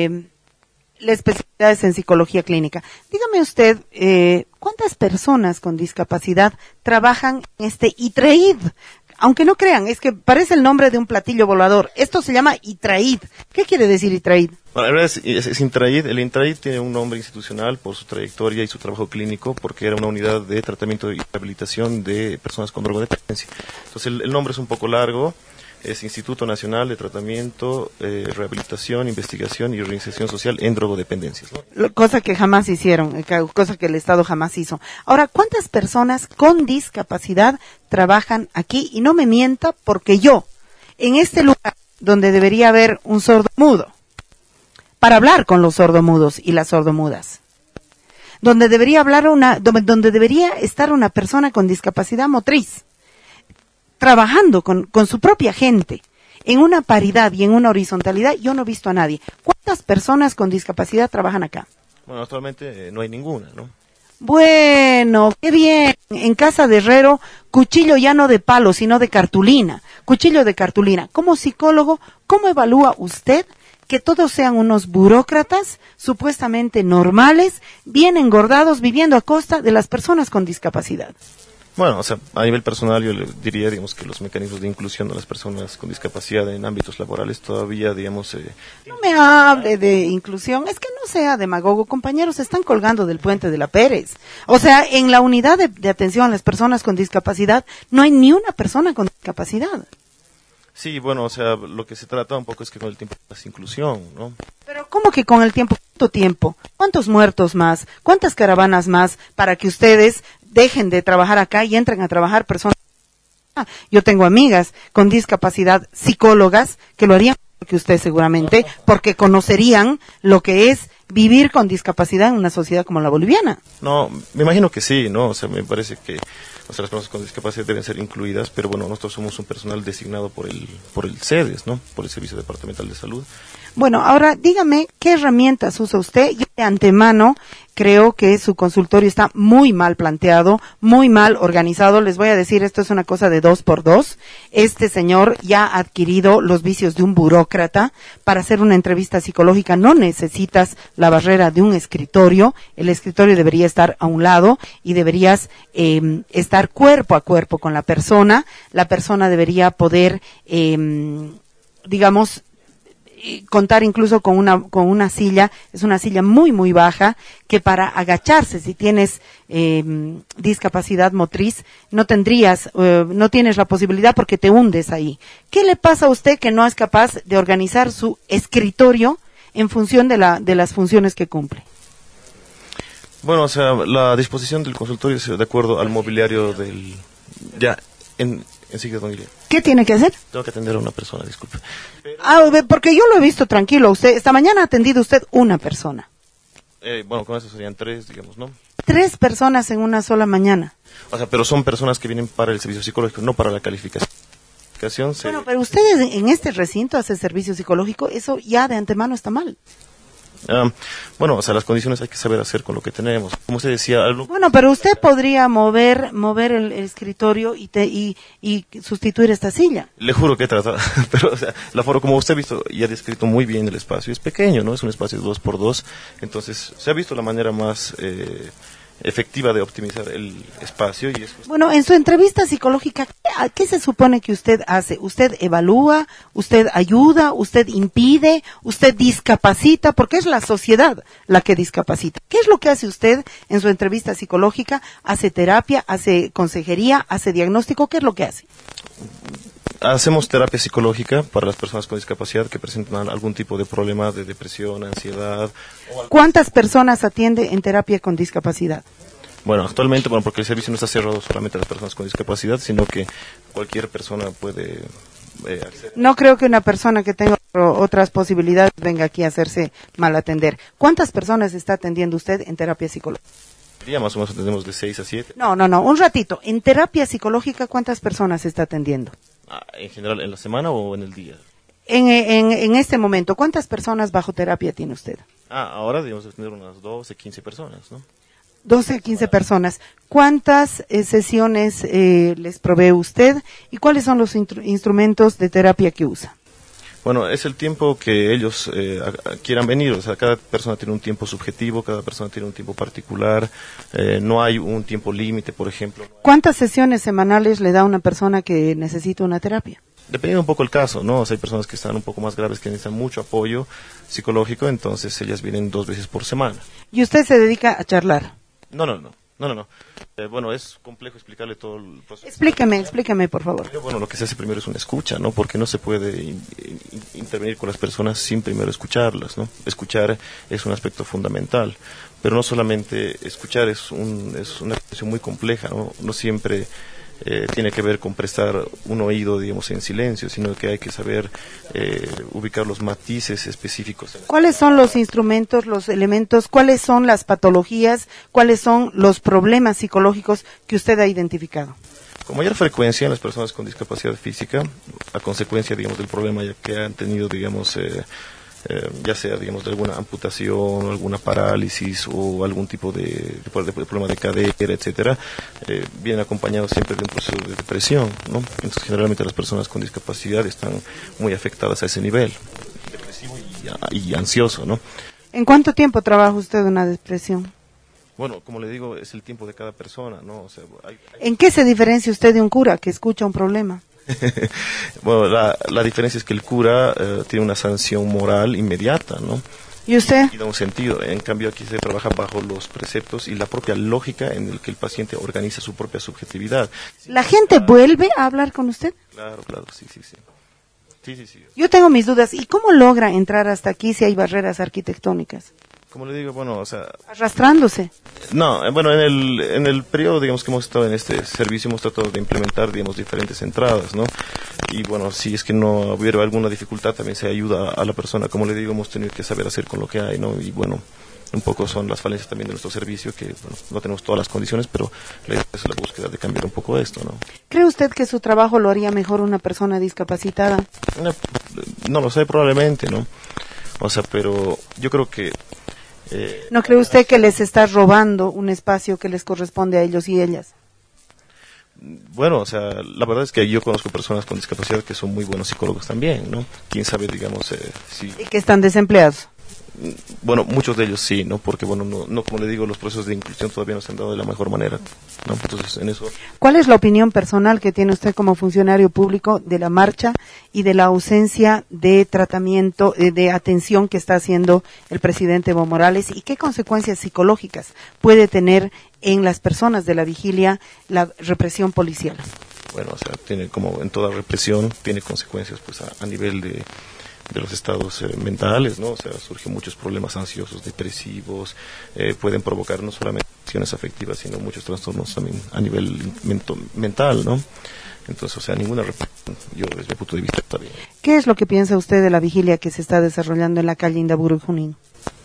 la especialidad es en psicología clínica. Dígame usted, ¿cuántas personas con discapacidad trabajan en este ITRAID? Aunque no crean, es que parece el nombre de un platillo volador. Esto se llama ITRAID. ¿Qué quiere decir ITRAID? Bueno, la verdad es INTRAID. El INTRAID tiene un nombre institucional por su trayectoria y su trabajo clínico, porque era una unidad de tratamiento y rehabilitación de personas con drogodependencia. Entonces el nombre es un poco largo. Es Instituto Nacional de Tratamiento, Rehabilitación, Investigación y Reinserción Social en Drogodependencias, ¿no? Cosa que jamás hicieron, cosa que el Estado jamás hizo. Ahora, ¿cuántas personas con discapacidad trabajan aquí? Y no me mienta, porque yo, en este lugar donde debería haber un sordomudo, para hablar con los sordomudos y las sordomudas, donde debería donde debería estar una persona con discapacidad motriz, trabajando con su propia gente, en una paridad y en una horizontalidad, yo no he visto a nadie. ¿Cuántas personas con discapacidad trabajan acá? Bueno, actualmente no hay ninguna, ¿no? Bueno, qué bien. En casa de herrero, cuchillo ya no de palo, sino de cartulina. Cuchillo de cartulina. Como psicólogo, ¿cómo evalúa usted que todos sean unos burócratas supuestamente normales, bien engordados, viviendo a costa de las personas con discapacidad? Bueno, o sea, a nivel personal yo le diría, digamos, que los mecanismos de inclusión de las personas con discapacidad en ámbitos laborales todavía, digamos... No me hable de inclusión, es que no sea demagogo, compañeros, se están colgando del puente de la Pérez. O sea, en la unidad de atención a las personas con discapacidad no hay ni una persona con discapacidad. Sí, bueno, o sea, lo que se trata un poco es que con el tiempo es inclusión, ¿no? Pero ¿cómo que con el tiempo? ¿Cuánto tiempo? ¿Cuántos muertos más? ¿Cuántas caravanas más para que ustedes dejen de trabajar acá y entren a trabajar personas? Yo tengo amigas con discapacidad, psicólogas, que lo harían que usted seguramente, porque conocerían lo que es vivir con discapacidad en una sociedad como la boliviana. No, me imagino que sí, ¿no? O sea, me parece que las personas con discapacidad deben ser incluidas, pero bueno, nosotros somos un personal designado por el CEDES, ¿no? Por el Servicio Departamental de Salud. Bueno, ahora dígame qué herramientas usa usted. Yo de antemano creo que su consultorio está muy mal planteado, muy mal organizado. Les voy a decir, esto es una cosa de 2x2. Este señor ya ha adquirido los vicios de un burócrata. Para hacer una entrevista psicológica no necesitas la barrera de un escritorio. El escritorio debería estar a un lado y deberías estar cuerpo a cuerpo con la persona. La persona debería poder, digamos, contar incluso con una silla. Es una silla muy muy baja que para agacharse, si tienes discapacidad motriz, no tienes la posibilidad porque te hundes ahí. ¿Qué le pasa a usted que no es capaz de organizar su escritorio en función de las funciones que cumple? Bueno, o sea, la disposición del consultorio es de acuerdo al mobiliario del... Ya, enseguida, don Guillermo. ¿Qué tiene que hacer? Tengo que atender a una persona, disculpe. Porque yo lo he visto tranquilo. Usted esta mañana ha atendido usted una persona. Bueno, con eso serían 3, digamos, ¿no? 3 personas en una sola mañana. O sea, pero son personas que vienen para el servicio psicológico, no para la calificación. Bueno, pero ustedes en este recinto hacen servicio psicológico, eso ya de antemano está mal. Bueno, o sea, las condiciones hay que saber hacer con lo que tenemos. Como usted decía, Bueno, pero usted podría mover el escritorio y sustituir esta silla. Le juro que he tratado, pero o sea, el aforo, como usted ha visto y ha descrito muy bien el espacio, es pequeño, ¿no? Es un espacio 2x2, entonces se ha visto la manera más efectiva de optimizar el espacio. Y eso. Bueno, en su entrevista psicológica, ¿qué se supone que usted hace? ¿Usted evalúa? ¿Usted ayuda? ¿Usted impide? ¿Usted discapacita? Porque es la sociedad la que discapacita. ¿Qué es lo que hace usted en su entrevista psicológica? ¿Hace terapia? ¿Hace consejería? ¿Hace diagnóstico? ¿Qué es lo que hace? Hacemos terapia psicológica para las personas con discapacidad que presentan algún tipo de problema de depresión, ansiedad. ¿Cuántas personas atiende en terapia con discapacidad? Bueno, actualmente, porque el servicio no está cerrado solamente a las personas con discapacidad, sino que cualquier persona puede acceder. No creo que una persona que tenga otras posibilidades venga aquí a hacerse mal atender. ¿Cuántas personas está atendiendo usted en terapia psicológica? Ya más o menos atendemos de 6 a 7. No, un ratito. ¿En terapia psicológica cuántas personas está atendiendo? ¿En general en la semana o en el día? En este momento, ¿cuántas personas bajo terapia tiene usted? Ahora debemos tener unas 12, 15 personas, ¿no? 12 a 15 personas. ¿Cuántas sesiones les provee usted y cuáles son los instrumentos de terapia que usa? Bueno, es el tiempo que ellos quieran venir, o sea, cada persona tiene un tiempo subjetivo, cada persona tiene un tiempo particular, no hay un tiempo límite, por ejemplo. ¿Cuántas sesiones semanales le da a una persona que necesita una terapia? Dependiendo un poco el caso, ¿no? O sea, hay personas que están un poco más graves, que necesitan mucho apoyo psicológico, entonces ellas vienen 2 veces por semana. ¿Y usted se dedica a charlar? No. Bueno, es complejo explicarle todo el proceso. Explíqueme, por favor. Bueno, lo que se hace primero es una escucha, ¿no? Porque no se puede intervenir con las personas sin primero escucharlas, ¿no? Escuchar es un aspecto fundamental, pero no solamente escuchar es una cuestión muy compleja, ¿no? No siempre tiene que ver con prestar un oído, digamos, en silencio, sino que hay que saber ubicar los matices específicos. ¿Cuáles son los instrumentos, los elementos, cuáles son las patologías, cuáles son los problemas psicológicos que usted ha identificado? Con mayor frecuencia en las personas con discapacidad física, a consecuencia, digamos, del problema ya que han tenido, digamos, ya sea, digamos, de alguna amputación o alguna parálisis o algún tipo de problema de cadera, etcétera, vienen acompañados siempre de un proceso de depresión, ¿no? Entonces, generalmente las personas con discapacidad están muy afectadas a ese nivel, depresivo y ansioso, ¿no? ¿En cuánto tiempo trabaja usted una depresión? Bueno, como le digo, es el tiempo de cada persona, ¿no? O sea, ¿En qué se diferencia usted de un cura que escucha un problema? Bueno, la diferencia es que el cura tiene una sanción moral inmediata, ¿no? ¿Y usted? Y da un sentido. En cambio, aquí se trabaja bajo los preceptos y la propia lógica en el que el paciente organiza su propia subjetividad. ¿La gente vuelve a hablar con usted? Claro, sí. Sí. Yo tengo mis dudas. ¿Y cómo logra entrar hasta aquí si hay barreras arquitectónicas? Como le digo, bueno, o sea... Arrastrándose. No, bueno, en el periodo, digamos, que hemos estado en este servicio, hemos tratado de implementar, digamos, diferentes entradas, ¿no? Y bueno, si es que no hubiera alguna dificultad, también se ayuda a la persona. Como le digo, hemos tenido que saber hacer con lo que hay, ¿no? Y bueno, un poco son las falencias también de nuestro servicio, que bueno, no tenemos todas las condiciones, pero la idea es la búsqueda de cambiar un poco esto, ¿no? ¿Cree usted que su trabajo lo haría mejor una persona discapacitada? No lo sé, probablemente, ¿no? O sea, pero yo creo que... ¿No cree usted que les está robando un espacio que les corresponde a ellos y ellas? Bueno, o sea, la verdad es que yo conozco personas con discapacidad que son muy buenos psicólogos también, ¿no? Quién sabe, digamos, si... ¿Y que están desempleados? Bueno, muchos de ellos sí, ¿no? Porque, bueno, no como le digo, los procesos de inclusión todavía no se han dado de la mejor manera, ¿no? Entonces, en eso... ¿Cuál es la opinión personal que tiene usted como funcionario público de la marcha y de la ausencia de tratamiento, de atención que está haciendo el presidente Evo Morales? ¿Y qué consecuencias psicológicas puede tener en las personas de la vigilia la represión policial? Bueno, o sea, tiene, como en toda represión, tiene consecuencias pues a nivel de los estados mentales, ¿no? O sea, surgen muchos problemas ansiosos, depresivos, pueden provocar no solamente acciones afectivas, sino muchos trastornos también a nivel mental, ¿no? Entonces, o sea, ninguna represión, yo desde mi punto de vista está bien. ¿Qué es lo que piensa usted de la vigilia que se está desarrollando en la calle Indaburu y Junín?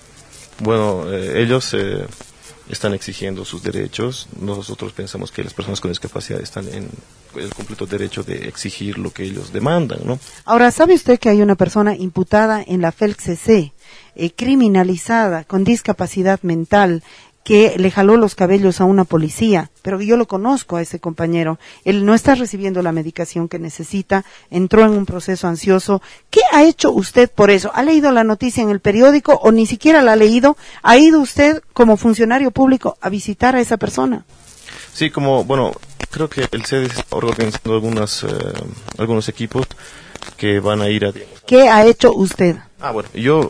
Bueno, ellos están exigiendo sus derechos. Nosotros pensamos que las personas con discapacidad están en el completo derecho de exigir lo que ellos demandan, ¿no? Ahora, ¿sabe usted que hay una persona imputada en la FELCC, criminalizada, con discapacidad mental, que le jaló los cabellos a una policía? Pero yo lo conozco a ese compañero. Él no está recibiendo la medicación que necesita, entró en un proceso ansioso. ¿Qué ha hecho usted por eso? ¿Ha leído la noticia en el periódico o ni siquiera la ha leído? ¿Ha ido usted como funcionario público a visitar a esa persona? Sí, bueno, creo que el CEDES está organizando algunos equipos que van a ir a... ¿Qué ha hecho usted? Bueno, yo...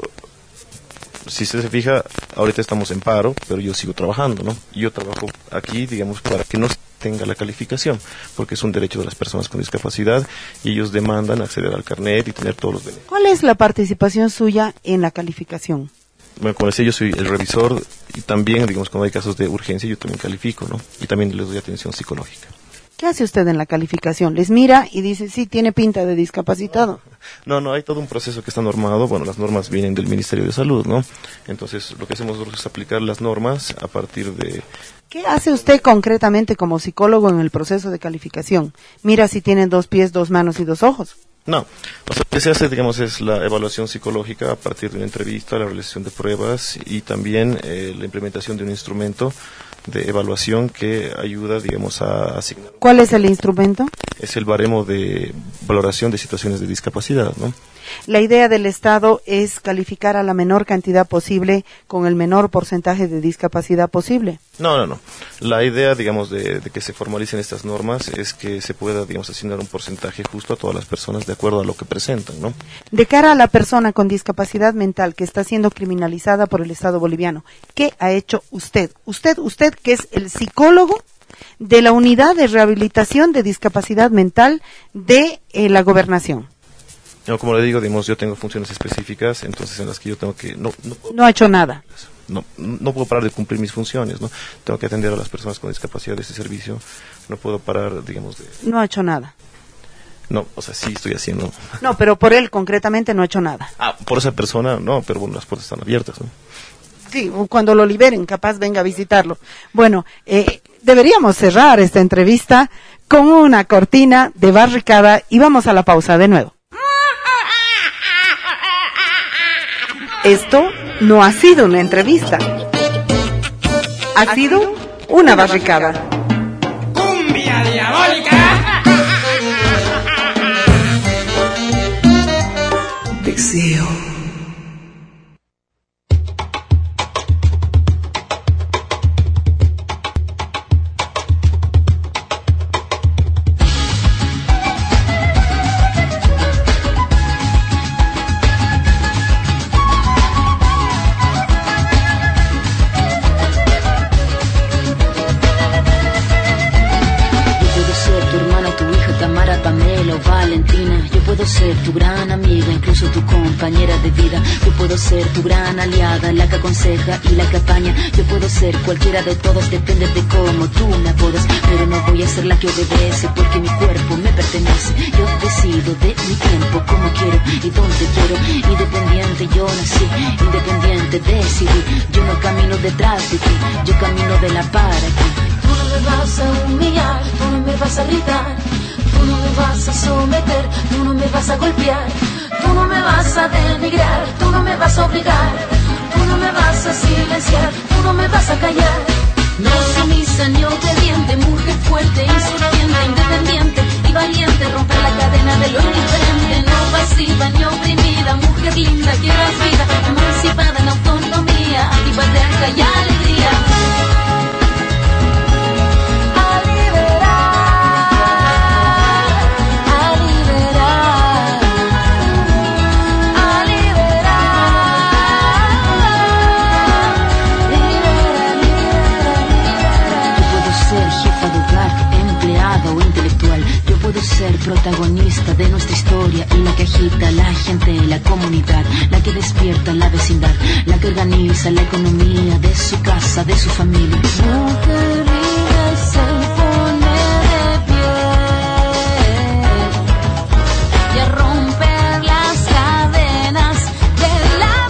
Si se fija, ahorita estamos en paro, pero yo sigo trabajando, ¿no? Yo trabajo aquí, digamos, para que no tenga la calificación, porque es un derecho de las personas con discapacidad y ellos demandan acceder al carnet y tener todos los beneficios. ¿Cuál es la participación suya en la calificación? Bueno, como decía, yo soy el revisor y también, digamos, cuando hay casos de urgencia, yo también califico, ¿no? Y también les doy atención psicológica. ¿Qué hace usted en la calificación? ¿Les mira y dice, sí, tiene pinta de discapacitado? No, hay todo un proceso que está normado. Bueno, las normas vienen del Ministerio de Salud, ¿no? Entonces, lo que hacemos nosotros es aplicar las normas a partir de... ¿Qué hace usted concretamente como psicólogo en el proceso de calificación? ¿Mira si tienen 2 pies, 2 manos y 2 ojos? No, o sea, lo que se hace, digamos, es la evaluación psicológica a partir de una entrevista, la realización de pruebas y también la implementación de un instrumento de evaluación que ayuda, digamos, a asignar. ¿Cuál es el instrumento? Es el baremo de valoración de situaciones de discapacidad, ¿no? La idea del Estado es calificar a la menor cantidad posible con el menor porcentaje de discapacidad posible. No. La idea, digamos, de que se formalicen estas normas es que se pueda, digamos, asignar un porcentaje justo a todas las personas de acuerdo a lo que presentan, ¿no? De cara a la persona con discapacidad mental que está siendo criminalizada por el Estado boliviano, ¿qué ha hecho usted? Usted que es el psicólogo de la Unidad de Rehabilitación de Discapacidad Mental de la Gobernación. No, como le digo, digamos, yo tengo funciones específicas, entonces en las que yo tengo que... No ha hecho nada. No puedo parar de cumplir mis funciones, ¿no? Tengo que atender a las personas con discapacidad de este servicio, no puedo parar, digamos, de... No ha hecho nada. No, o sea, sí estoy haciendo... No, pero por él concretamente no ha hecho nada. Por esa persona, no, pero bueno, las puertas están abiertas, ¿no? Sí, cuando lo liberen, capaz venga a visitarlo. Bueno, deberíamos cerrar esta entrevista con una cortina de barricada y vamos a la pausa de nuevo. Esto no ha sido una entrevista. Ha sido una barricada. ¡Cumbia diabólica! Deseo. Marcela o Valentina. Yo puedo ser tu gran amiga, incluso tu compañera de vida. Yo puedo ser tu gran aliada, la que aconseja y la que apaña. Yo puedo ser cualquiera de todos, depende de cómo tú me apodas. Pero no voy a ser la que obedece, porque mi cuerpo me pertenece. Yo decido de mi tiempo, como quiero y donde quiero. Independiente yo nací, independiente decidí. Yo no camino detrás de ti, yo camino de la para ti. Tú no me vas a humillar, tú no me vas a gritar, tú no me vas a someter, tú no me vas a golpear, tú no me vas a denigrar, tú no me vas a obligar, tú no me vas a silenciar, tú no me vas a callar. No sumisa ni obediente, mujer fuerte, insurgente, independiente y valiente, romper la cadena de lo indiferente. No pasiva ni oprimida, mujer linda, quieras vida, emancipada en autonomía, antipatriarca y alegría. Ser protagonista de nuestra historia y la que agita a la gente, la comunidad, la que despierta la vecindad, la que organiza la economía de su casa, de su familia. Mujer libre se pone de pie y a romper las cadenas de la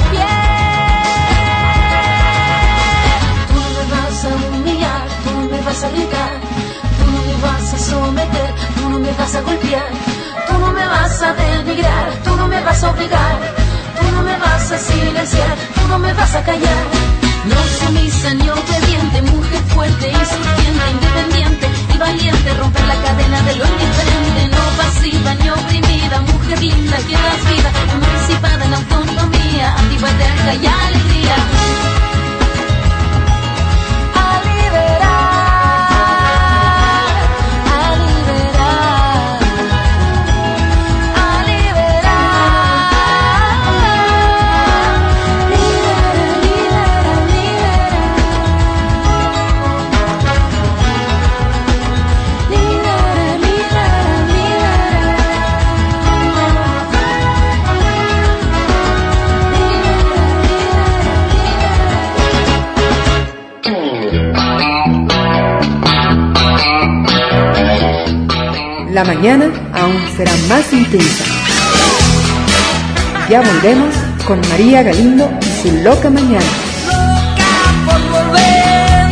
piel. Tú no me vas a humillar, tú no me vas a gritar, tú no me vas a someter, tú no me vas a golpear, tú no me vas a denigrar, tú no me vas a obligar, tú no me vas a silenciar, tú no me vas a callar. No sumisa ni obediente, mujer fuerte, insurgente, independiente y valiente, romper la cadena de lo indiferente. No pasiva ni oprimida, mujer linda, que das vida, emancipada en autonomía, antipatriarca y alegría. La mañana aún será más intensa. Ya volvemos con María Galindo y su Loca Mañana. Loca por volver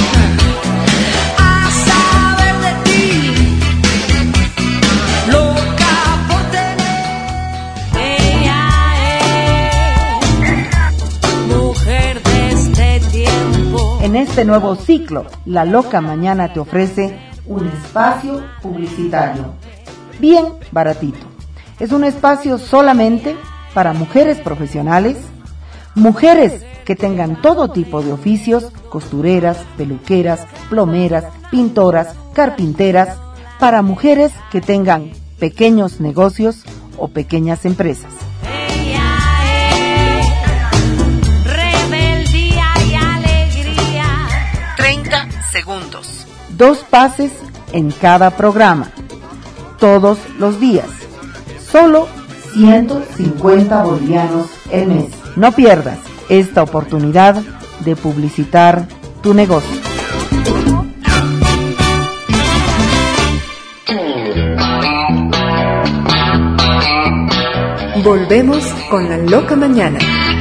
a saber de ti, loca por tener. Ella es mujer de este tiempo. En este nuevo ciclo, La Loca Mañana te ofrece un espacio publicitario bien baratito. Es un espacio solamente para mujeres profesionales, mujeres que tengan todo tipo de oficios, costureras, peluqueras, plomeras, pintoras, carpinteras, para mujeres que tengan pequeños negocios o pequeñas empresas. Rebeldía y alegría. 30 segundos. 2 pases en cada programa. Todos los días. Solo 150 bolivianos el mes. No pierdas esta oportunidad de publicitar tu negocio. Volvemos con La Loca Mañana.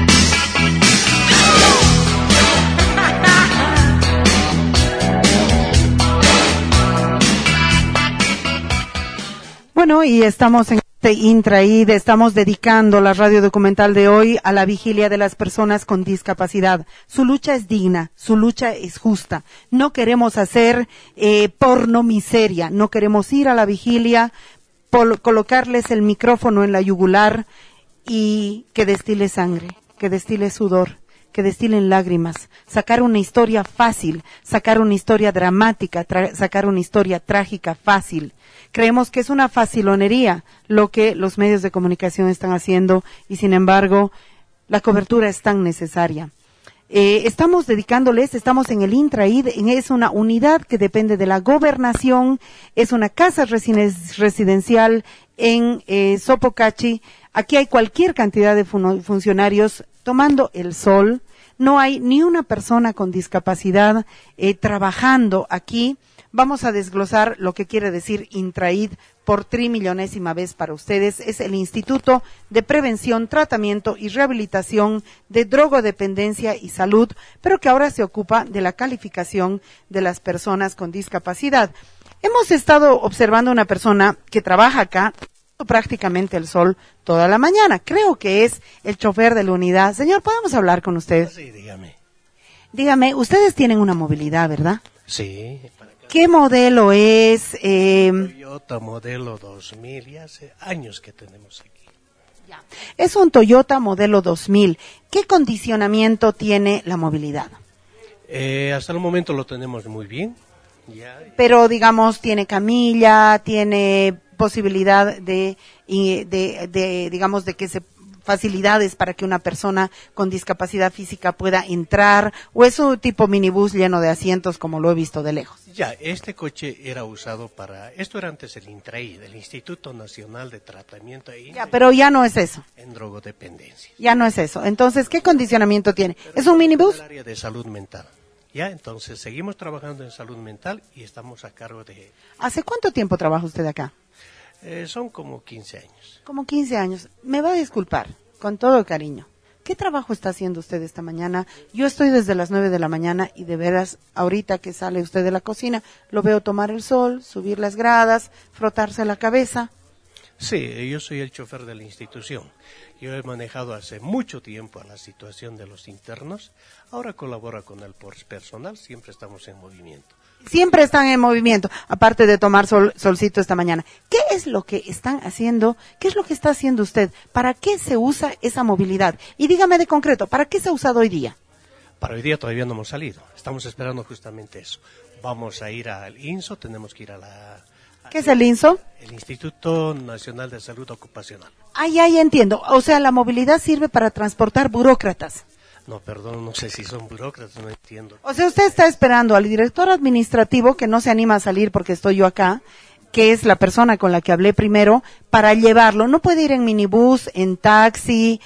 Bueno, y estamos en este Intraid, estamos dedicando la radio documental de hoy a la vigilia de las personas con discapacidad. Su lucha es digna, su lucha es justa. No queremos hacer porno miseria, no queremos ir a la vigilia, colocarles el micrófono en la yugular y que destile sangre, que destile sudor, que destilen lágrimas, sacar una historia fácil, sacar una historia dramática, sacar una historia trágica fácil. Creemos que es una facilonería lo que los medios de comunicación están haciendo y sin embargo la cobertura es tan necesaria. estamos en el Intraid, es una unidad que depende de la gobernación, es una casa residencial en Sopocachi. Aquí hay cualquier cantidad de funcionarios tomando el sol. No hay ni una persona con discapacidad trabajando aquí. Vamos a desglosar lo que quiere decir Intraid por trimillonésima vez para ustedes. Es el Instituto de Prevención, Tratamiento y Rehabilitación de Drogodependencia y Salud, pero que ahora se ocupa de la calificación de las personas con discapacidad. Hemos estado observando una persona que trabaja acá, prácticamente el sol toda la mañana. Creo que es el chofer de la unidad. Señor, ¿podemos hablar con usted? Sí, dígame. Dígame, ustedes tienen una movilidad, ¿verdad? Sí. ¿Qué modelo es? Toyota modelo 2000, ya hace años que tenemos aquí. Es un Toyota modelo 2000. ¿Qué condicionamiento tiene la movilidad? Hasta el momento lo tenemos muy bien. Ya. Pero, digamos, tiene camilla, tiene posibilidad de digamos, de que se facilidades para que una persona con discapacidad física pueda entrar, o es un tipo minibús lleno de asientos como lo he visto de lejos. Ya, este coche era usado esto era antes el INTRAI, del Instituto Nacional de Tratamiento pero ya no es eso. En drogodependencia. Ya no es eso. Entonces, ¿qué condicionamiento tiene? ¿Es un minibús? El área de salud mental. Ya, entonces seguimos trabajando en salud mental y estamos a cargo de... ¿Hace cuánto tiempo trabaja usted acá? Son como 15 años. Como 15 años. Me va a disculpar, con todo el cariño. ¿Qué trabajo está haciendo usted esta mañana? Yo estoy desde las 9 de la mañana y de veras, ahorita que sale usted de la cocina, lo veo tomar el sol, subir las gradas, frotarse la cabeza. Sí, yo soy el chofer de la institución. Yo he manejado hace mucho tiempo a la situación de los internos. Ahora colaboro con el personal, siempre estamos en movimiento. Siempre están en movimiento, aparte de tomar solcito esta mañana. ¿Qué es lo que están haciendo? ¿Qué es lo que está haciendo usted? ¿Para qué se usa esa movilidad? Y dígame de concreto, ¿para qué se ha usado hoy día? Para hoy día todavía no hemos salido. Estamos esperando justamente eso. Vamos a ir al INSO, tenemos que ir a la... ¿Qué es el INSO? El Instituto Nacional de Salud Ocupacional. Ya entiendo. O sea, la movilidad sirve para transportar burócratas. No, perdón, no sé si son burócratas, no entiendo. O sea, usted está esperando al director administrativo, que no se anima a salir porque estoy yo acá, que es la persona con la que hablé primero, para llevarlo. No puede ir en minibús, en taxi,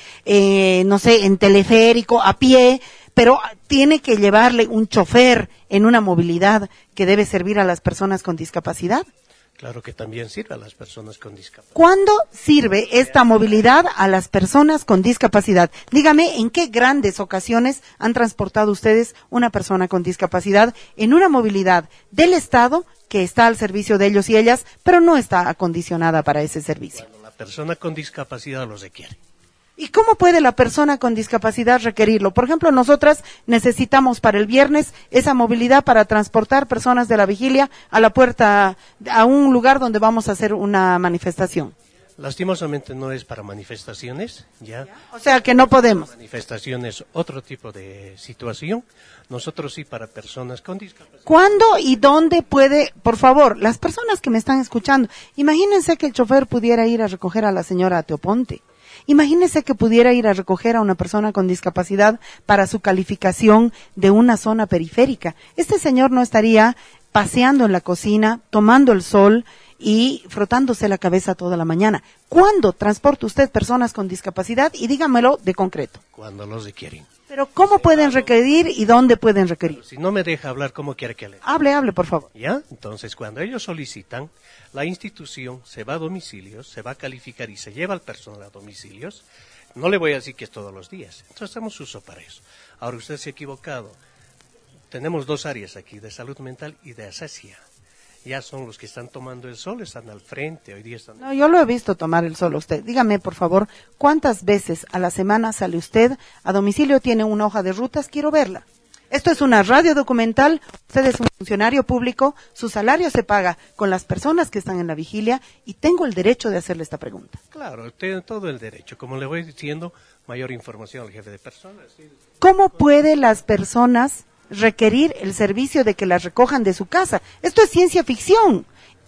no sé, en teleférico, a pie, pero tiene que llevarle un chofer en una movilidad que debe servir a las personas con discapacidad. Claro que también sirve a las personas con discapacidad. ¿Cuándo sirve esta movilidad a las personas con discapacidad? Dígame, ¿en qué grandes ocasiones han transportado ustedes una persona con discapacidad en una movilidad del Estado que está al servicio de ellos y ellas, pero no está acondicionada para ese servicio? Cuando la persona con discapacidad lo requiere. ¿Y cómo puede la persona con discapacidad requerirlo? Por ejemplo, nosotras necesitamos para el viernes esa movilidad para transportar personas de la vigilia a la puerta, a un lugar donde vamos a hacer una manifestación. Lastimosamente no es para manifestaciones, ya. O sea que no podemos. Manifestaciones, otro tipo de situación. Nosotros sí para personas con discapacidad. ¿Cuándo y dónde puede, por favor, las personas que me están escuchando, imagínense que el chofer pudiera ir a recoger a la señora Teoponte? Imagínese que pudiera ir a recoger a una persona con discapacidad para su calificación de una zona periférica. Este señor no estaría paseando en la cocina, tomando el sol y frotándose la cabeza toda la mañana. ¿Cuándo transporta usted personas con discapacidad? Y dígamelo de concreto. Cuando los requieren. Pero ¿cómo pueden requerir y dónde pueden requerir? Si no me deja hablar, ¿cómo quiere que le? Hable, por favor. ¿Ya? Entonces, cuando ellos solicitan, la institución se va a domicilios, se va a calificar y se lleva al personal a domicilios. No le voy a decir que es todos los días. Entonces, hacemos uso para eso. Ahora, usted se ha equivocado. Tenemos dos áreas aquí, de salud mental y de asesia. Ya son los que están tomando el sol, están al frente, hoy día están... No, yo lo he visto tomar el sol a usted. Dígame, por favor, ¿cuántas veces a la semana sale usted a domicilio? ¿Tiene una hoja de rutas? Quiero verla. Esto es una radio documental, usted es un funcionario público, su salario se paga con las personas que están en la vigilia y tengo el derecho de hacerle esta pregunta. Claro, tiene todo el derecho. Como le voy diciendo, mayor información al jefe de personas. ¿Sí? ¿Cómo puede las personas requerir el servicio de que las recojan de su casa? Esto es ciencia ficción.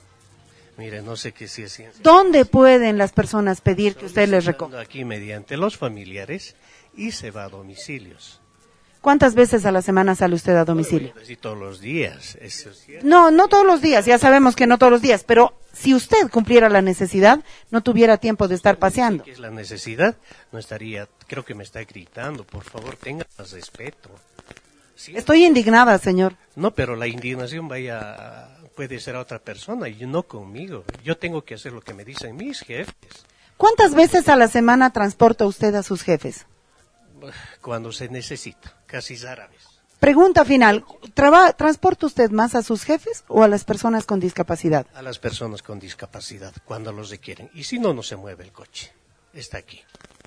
Mire, no sé qué sí es ciencia. ¿Dónde pueden las personas pedir que usted les recoja? Aquí mediante los familiares y se va a domicilios. ¿Cuántas veces a la semana sale usted a domicilio? Sí, todos los días, eso es cierto. No todos los días, ya sabemos que no todos los días, pero si usted cumpliera la necesidad, no tuviera tiempo de estar paseando. ¿Qué es la necesidad? No estaría, creo que me está gritando, por favor, tenga más respeto. ¿Sí? Estoy indignada, señor. No, pero la indignación puede ser a otra persona y no conmigo. Yo tengo que hacer lo que me dicen mis jefes. ¿Cuántas veces a la semana transporta usted a sus jefes? Cuando se necesita, casi árabes. Pregunta final, ¿transporta usted más a sus jefes o a las personas con discapacidad? A las personas con discapacidad, cuando los requieren. Y si no, no se mueve el coche. Está aquí.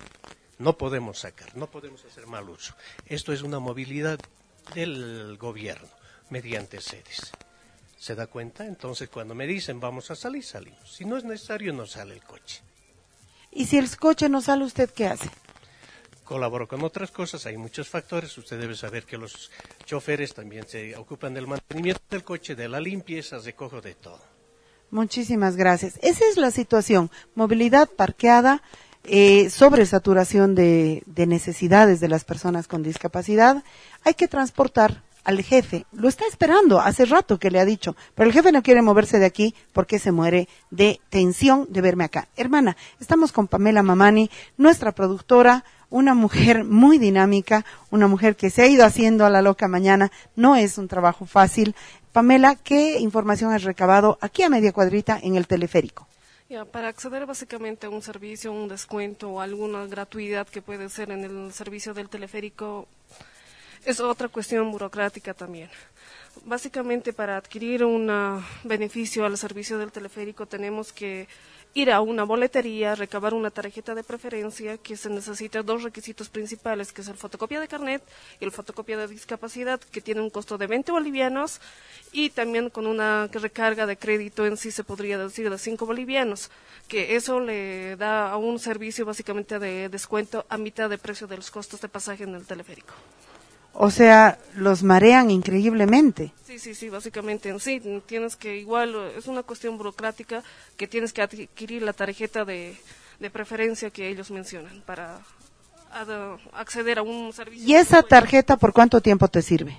No podemos sacar, no podemos hacer mal uso. Esto es una movilidad del gobierno, mediante sedes. ¿Se da cuenta? Entonces, cuando me dicen vamos a salir, salimos. Si no es necesario, no sale el coche. ¿Y si el coche no sale, usted qué hace? Colaboro con otras cosas, hay muchos factores. Usted debe saber que los choferes también se ocupan del mantenimiento del coche, de la limpieza, recojo de todo. Muchísimas gracias. Esa es la situación, movilidad parqueada, sobresaturación de necesidades de las personas con discapacidad. Hay que transportar al jefe, lo está esperando, hace rato que le ha dicho, pero el jefe no quiere moverse de aquí porque se muere de tensión de verme acá. Hermana, estamos con Pamela Mamani, nuestra productora, una mujer muy dinámica, una mujer que se ha ido haciendo a la loca mañana, no es un trabajo fácil. Pamela, ¿qué información has recabado aquí a media cuadrita en el teleférico? Para acceder básicamente a un servicio, un descuento o alguna gratuidad que puede ser en el servicio del teleférico, es otra cuestión burocrática también. Básicamente, para adquirir un beneficio al servicio del teleférico tenemos que ir a una boletería, recabar una tarjeta de preferencia, que se necesita dos requisitos principales, que es el fotocopia de carnet y el fotocopia de discapacidad, que tiene un costo de 20 bolivianos, y también con una recarga de crédito en sí, se podría decir, de 5 bolivianos, que eso le da a un servicio básicamente de descuento a mitad de precio de los costos de pasaje en el teleférico. O sea, los marean increíblemente. Sí, básicamente en sí, tienes que igual, es una cuestión burocrática que tienes que adquirir la tarjeta de preferencia que ellos mencionan para acceder a un servicio. ¿Y esa tarjeta por cuánto tiempo te sirve?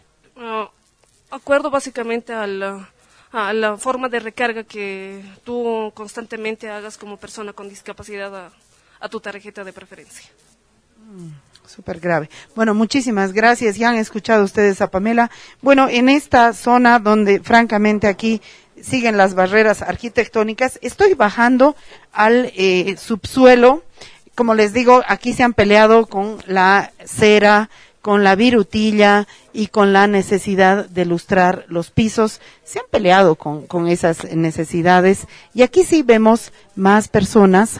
Acuerdo básicamente a la forma de recarga que tú constantemente hagas como persona con discapacidad a tu tarjeta de preferencia. Súper grave. Bueno, muchísimas gracias. Ya han escuchado ustedes a Pamela. Bueno, en esta zona donde francamente aquí siguen las barreras arquitectónicas, estoy bajando al subsuelo. Como les digo, aquí se han peleado con la cera, con la virutilla y con la necesidad de lustrar los pisos. Se han peleado con esas necesidades. Y aquí sí vemos más personas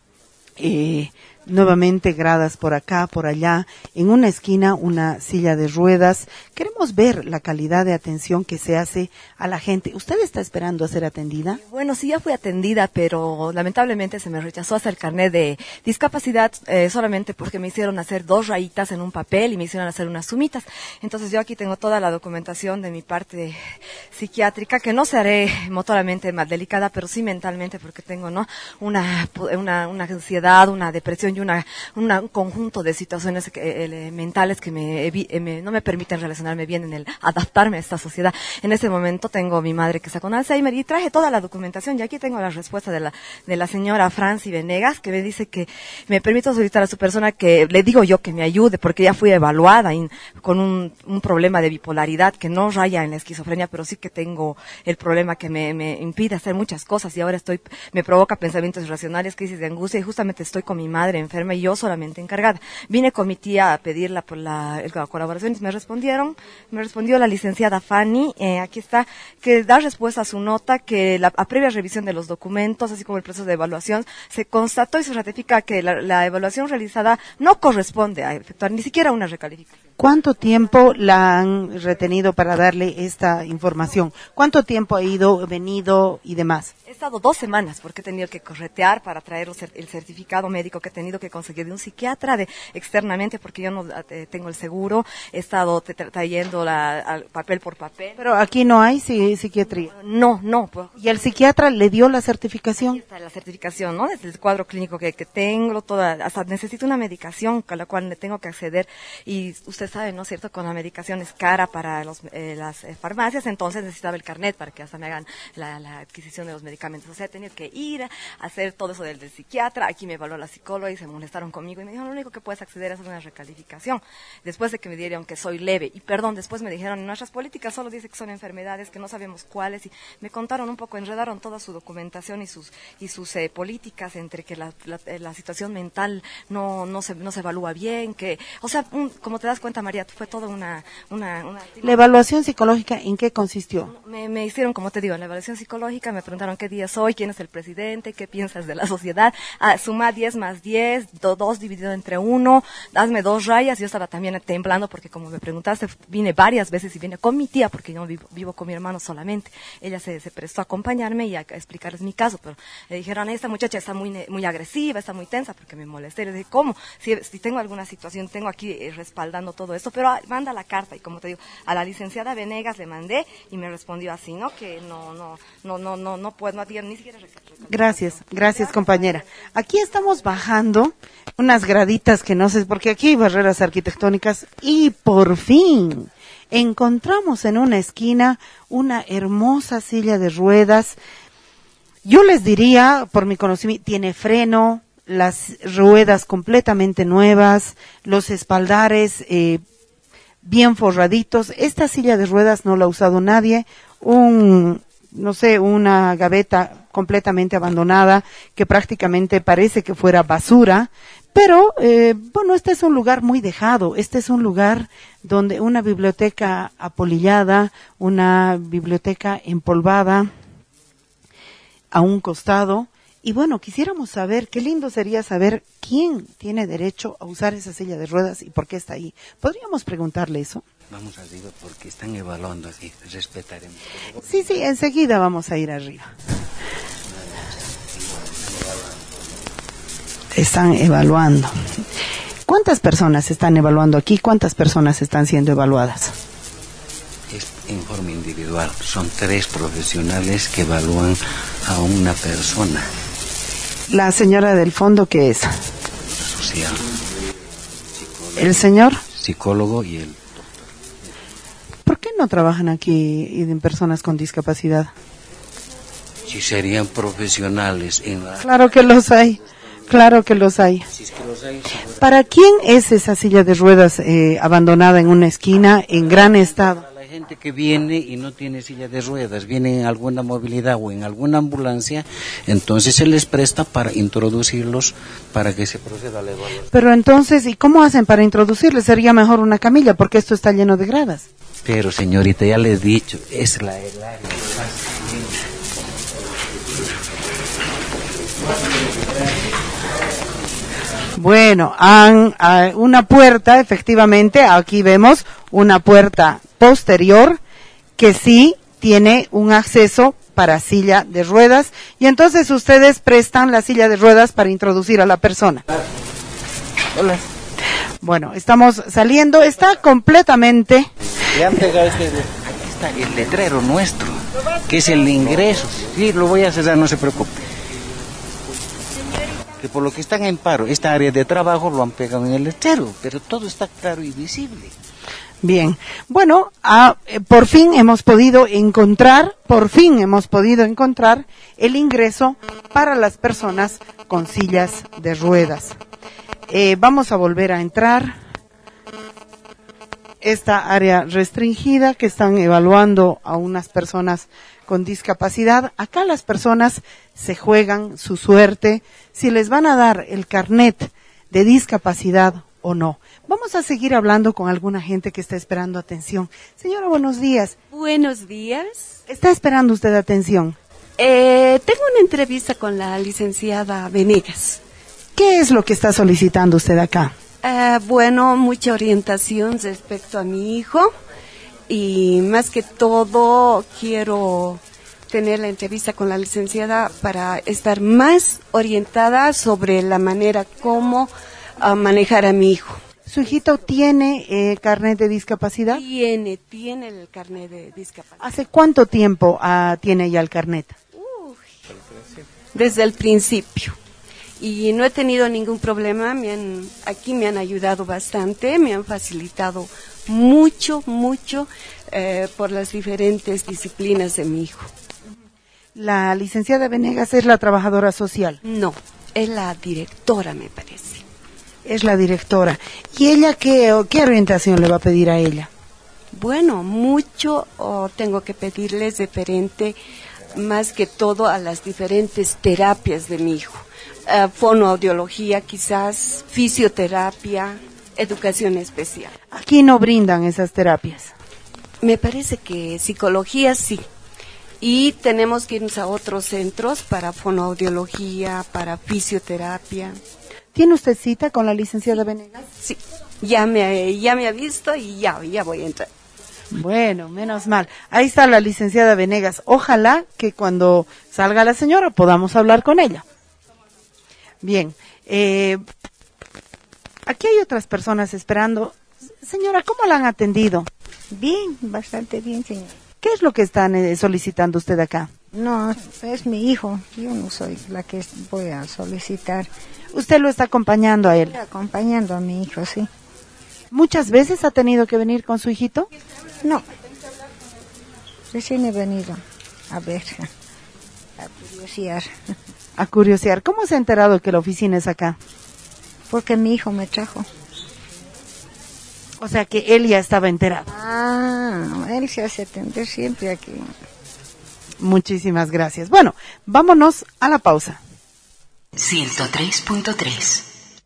nuevamente gradas por acá, por allá, en una esquina una silla de ruedas. Queremos ver la calidad de atención que se hace a la gente. ¿Usted está esperando a ser atendida? Bueno, sí, ya fui atendida, pero lamentablemente se me rechazó hacer el carnet de discapacidad solamente porque me hicieron hacer 2 rayitas en un papel y me hicieron hacer unas sumitas. Entonces yo aquí tengo toda la documentación de mi parte psiquiátrica, que no seré motoramente más delicada, pero sí mentalmente, porque tengo una ansiedad, una depresión y un conjunto de situaciones mentales que no me permiten relacionarme bien en el adaptarme a esta sociedad. En este momento tengo a mi madre que está con Alzheimer y traje toda la documentación y aquí tengo la respuesta de la señora Franci Venegas, que me dice que me permito solicitar a su persona que le digo yo que me ayude, porque ya fui evaluada con un problema de bipolaridad que no raya en la esquizofrenia, pero sí que tengo el problema que me impide hacer muchas cosas y ahora me provoca pensamientos irracionales, crisis de angustia, y justamente estoy con mi madre enferma y yo solamente encargada. Vine con mi tía a pedirla por la colaboración y me respondió la licenciada Fanny, aquí está, que da respuesta a su nota, que a previa revisión de los documentos, así como el proceso de evaluación, se constató y se ratifica que la evaluación realizada no corresponde a efectuar ni siquiera una recalificación. ¿Cuánto tiempo la han retenido para darle esta información? ¿Cuánto tiempo ha ido, venido y demás? He estado 2 semanas porque he tenido que corretear para traer el certificado médico que he tenido que conseguir de un psiquiatra externamente, porque yo no tengo el seguro. He estado trayendo papel por papel. Pero aquí no hay psiquiatría. No. ¿Y el psiquiatra le dio la certificación? Está la certificación, ¿no? Desde el cuadro clínico que tengo, hasta necesito una medicación a la cual le tengo que acceder, y usted usted sabe, ¿no es cierto?, con la medicación es cara para las farmacias, entonces necesitaba el carnet para que hasta me hagan la adquisición de los medicamentos. O sea, he tenido que ir a hacer todo eso del psiquiatra, aquí me evaluó la psicóloga y se molestaron conmigo y me dijeron, lo único que puedes acceder es una recalificación. Después de que me dieron que soy leve, y perdón, después me dijeron, en nuestras políticas solo dice que son enfermedades, que no sabemos cuáles, y me contaron un poco, enredaron toda su documentación y sus políticas entre que la situación mental no se evalúa bien, que, o sea, como te das cuenta, María, fue toda una ¿La evaluación psicológica en qué consistió? Me hicieron, como te digo, en la evaluación psicológica, me preguntaron qué día soy, quién es el presidente, qué piensas de la sociedad, suma 10 más 10, 2 dividido entre 1, hazme 2 rayas. Yo estaba también temblando porque, como me preguntaste, vine varias veces y vine con mi tía, porque yo vivo con mi hermano solamente. Ella se prestó a acompañarme y a explicarles mi caso, pero le dijeron, esta muchacha está muy agresiva, está muy tensa, porque me molesté. Le dije, ¿cómo? Si tengo alguna situación, tengo aquí respaldando todo esto, pero manda la carta. Y como te digo, a la licenciada Venegas le mandé y me respondió así, ¿no? Que no puedo, ni siquiera. Gracias, compañera. Aquí estamos bajando unas graditas que no sé, porque aquí hay barreras arquitectónicas y por fin encontramos en una esquina una hermosa silla de ruedas. Yo les diría, por mi conocimiento, tiene freno, las ruedas completamente nuevas, los espaldares bien forraditos. Esta silla de ruedas no la ha usado nadie, una gaveta completamente abandonada que prácticamente parece que fuera basura, pero este es un lugar muy dejado, este es un lugar donde una biblioteca apolillada, una biblioteca empolvada a un costado. Y bueno, quisiéramos saber, qué lindo sería saber quién tiene derecho a usar esa silla de ruedas y por qué está ahí. ¿Podríamos preguntarle eso? Vamos arriba porque están evaluando aquí, respetaremos. Sí, enseguida vamos a ir arriba. Están evaluando. ¿Cuántas personas están evaluando aquí? ¿Cuántas personas están siendo evaluadas? Es en forma individual. Son 3 profesionales que evalúan a una persona. La señora del fondo, ¿qué es? Social. ¿El señor? Psicólogo y el... ¿Por qué no trabajan aquí en personas con discapacidad? Si serían profesionales en la... Claro que los hay. ¿Para quién es esa silla de ruedas abandonada en una esquina en gran estado? Para la gente que viene y no tiene silla de ruedas, viene en alguna movilidad o en alguna ambulancia, entonces se les presta para introducirlos para que se proceda a la evaluación. Pero entonces, ¿y cómo hacen para introducirles? Sería mejor una camilla porque esto está lleno de gradas. Pero señorita, ya le he dicho, es el área. Bueno, una puerta, efectivamente, aquí vemos una puerta posterior que sí tiene un acceso para silla de ruedas y entonces ustedes prestan la silla de ruedas para introducir a la persona. Hola. Bueno, estamos saliendo, está completamente... Aquí está el letrero nuestro, que es el ingreso. Sí, lo voy a cerrar, no se preocupe. Que por lo que están en paro, esta área de trabajo lo han pegado en el letrero, pero todo está claro y visible. Bien, bueno, por fin hemos podido encontrar el ingreso para las personas con sillas de ruedas. Vamos a volver a entrar. Esta área restringida que están evaluando a unas personas con discapacidad. Acá las personas se juegan su suerte si les van a dar el carnet de discapacidad o no. Vamos a seguir hablando con alguna gente que está esperando atención. Señora, buenos días. Buenos días. ¿Está esperando usted atención? Tengo una entrevista con la licenciada Venegas. ¿Qué es lo que está solicitando usted acá? Mucha orientación respecto a mi hijo y más que todo quiero tener la entrevista con la licenciada para estar más orientada sobre la manera como manejar a mi hijo. ¿Su hijito tiene carnet de discapacidad? Tiene el carnet de discapacidad. ¿Hace cuánto tiempo tiene ya el carnet? Desde el principio. y no he tenido ningún problema. Aquí me han ayudado bastante, me han facilitado mucho por las diferentes disciplinas de mi hijo. ¿La licenciada Venegas es la trabajadora social? No, es la directora, me parece. Es la directora. ¿Y ella qué orientación le va a pedir a ella? Bueno, mucho tengo que pedirles referente más que todo a las diferentes terapias de mi hijo. Fonoaudiología quizás, fisioterapia, educación especial. Aquí no brindan esas terapias. Me parece que psicología sí. Y tenemos que irnos a otros centros para fonoaudiología, para fisioterapia. ¿Tiene usted cita con la licenciada Venegas? Sí, ya me ha visto y ya voy a entrar. Bueno, menos mal. Ahí está la licenciada Venegas. Ojalá que cuando salga la señora podamos hablar con ella. Bien, aquí hay otras personas esperando. Señora, ¿cómo la han atendido? Bien, bastante bien, señora. ¿Qué es lo que están solicitando usted acá? No, es mi hijo. Yo no soy la que voy a solicitar. ¿Usted lo está acompañando a él? Estoy acompañando a mi hijo, sí. ¿Muchas veces ha tenido que venir con su hijito? No. Recién he venido a ver, a curiosear. A curiosear. ¿Cómo se ha enterado que la oficina es acá? Porque mi hijo me trajo. O sea que él ya estaba enterado. Ah, él se hace atender siempre aquí. Muchísimas gracias. Bueno, vámonos a la pausa. 103.3.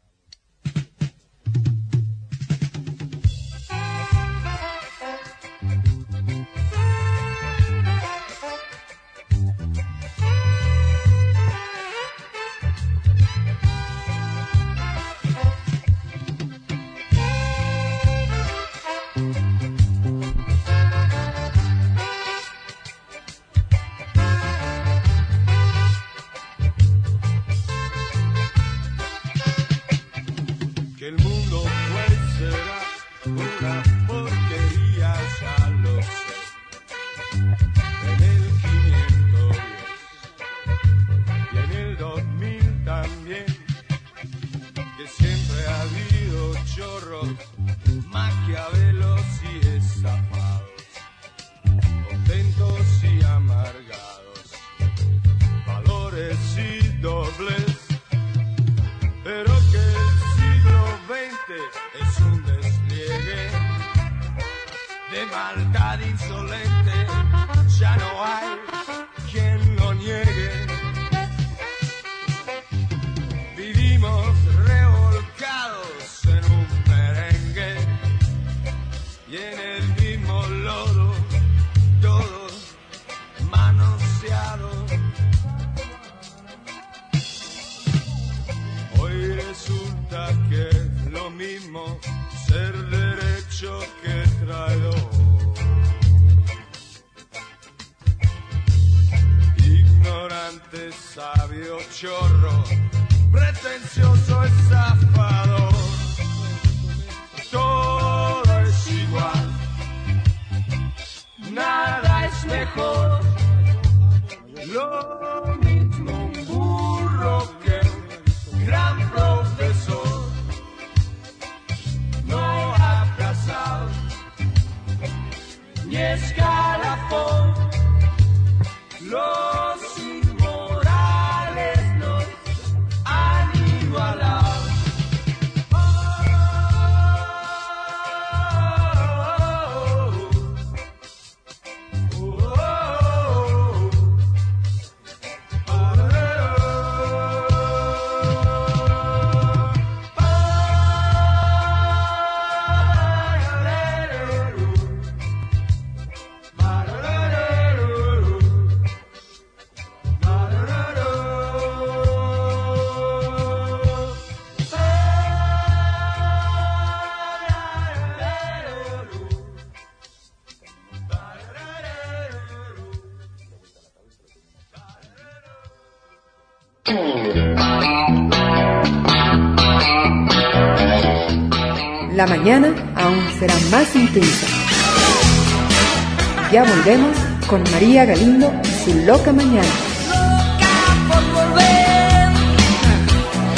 La mañana aún será más intensa. Ya volvemos con María Galindo y su loca mañana. Loca por volver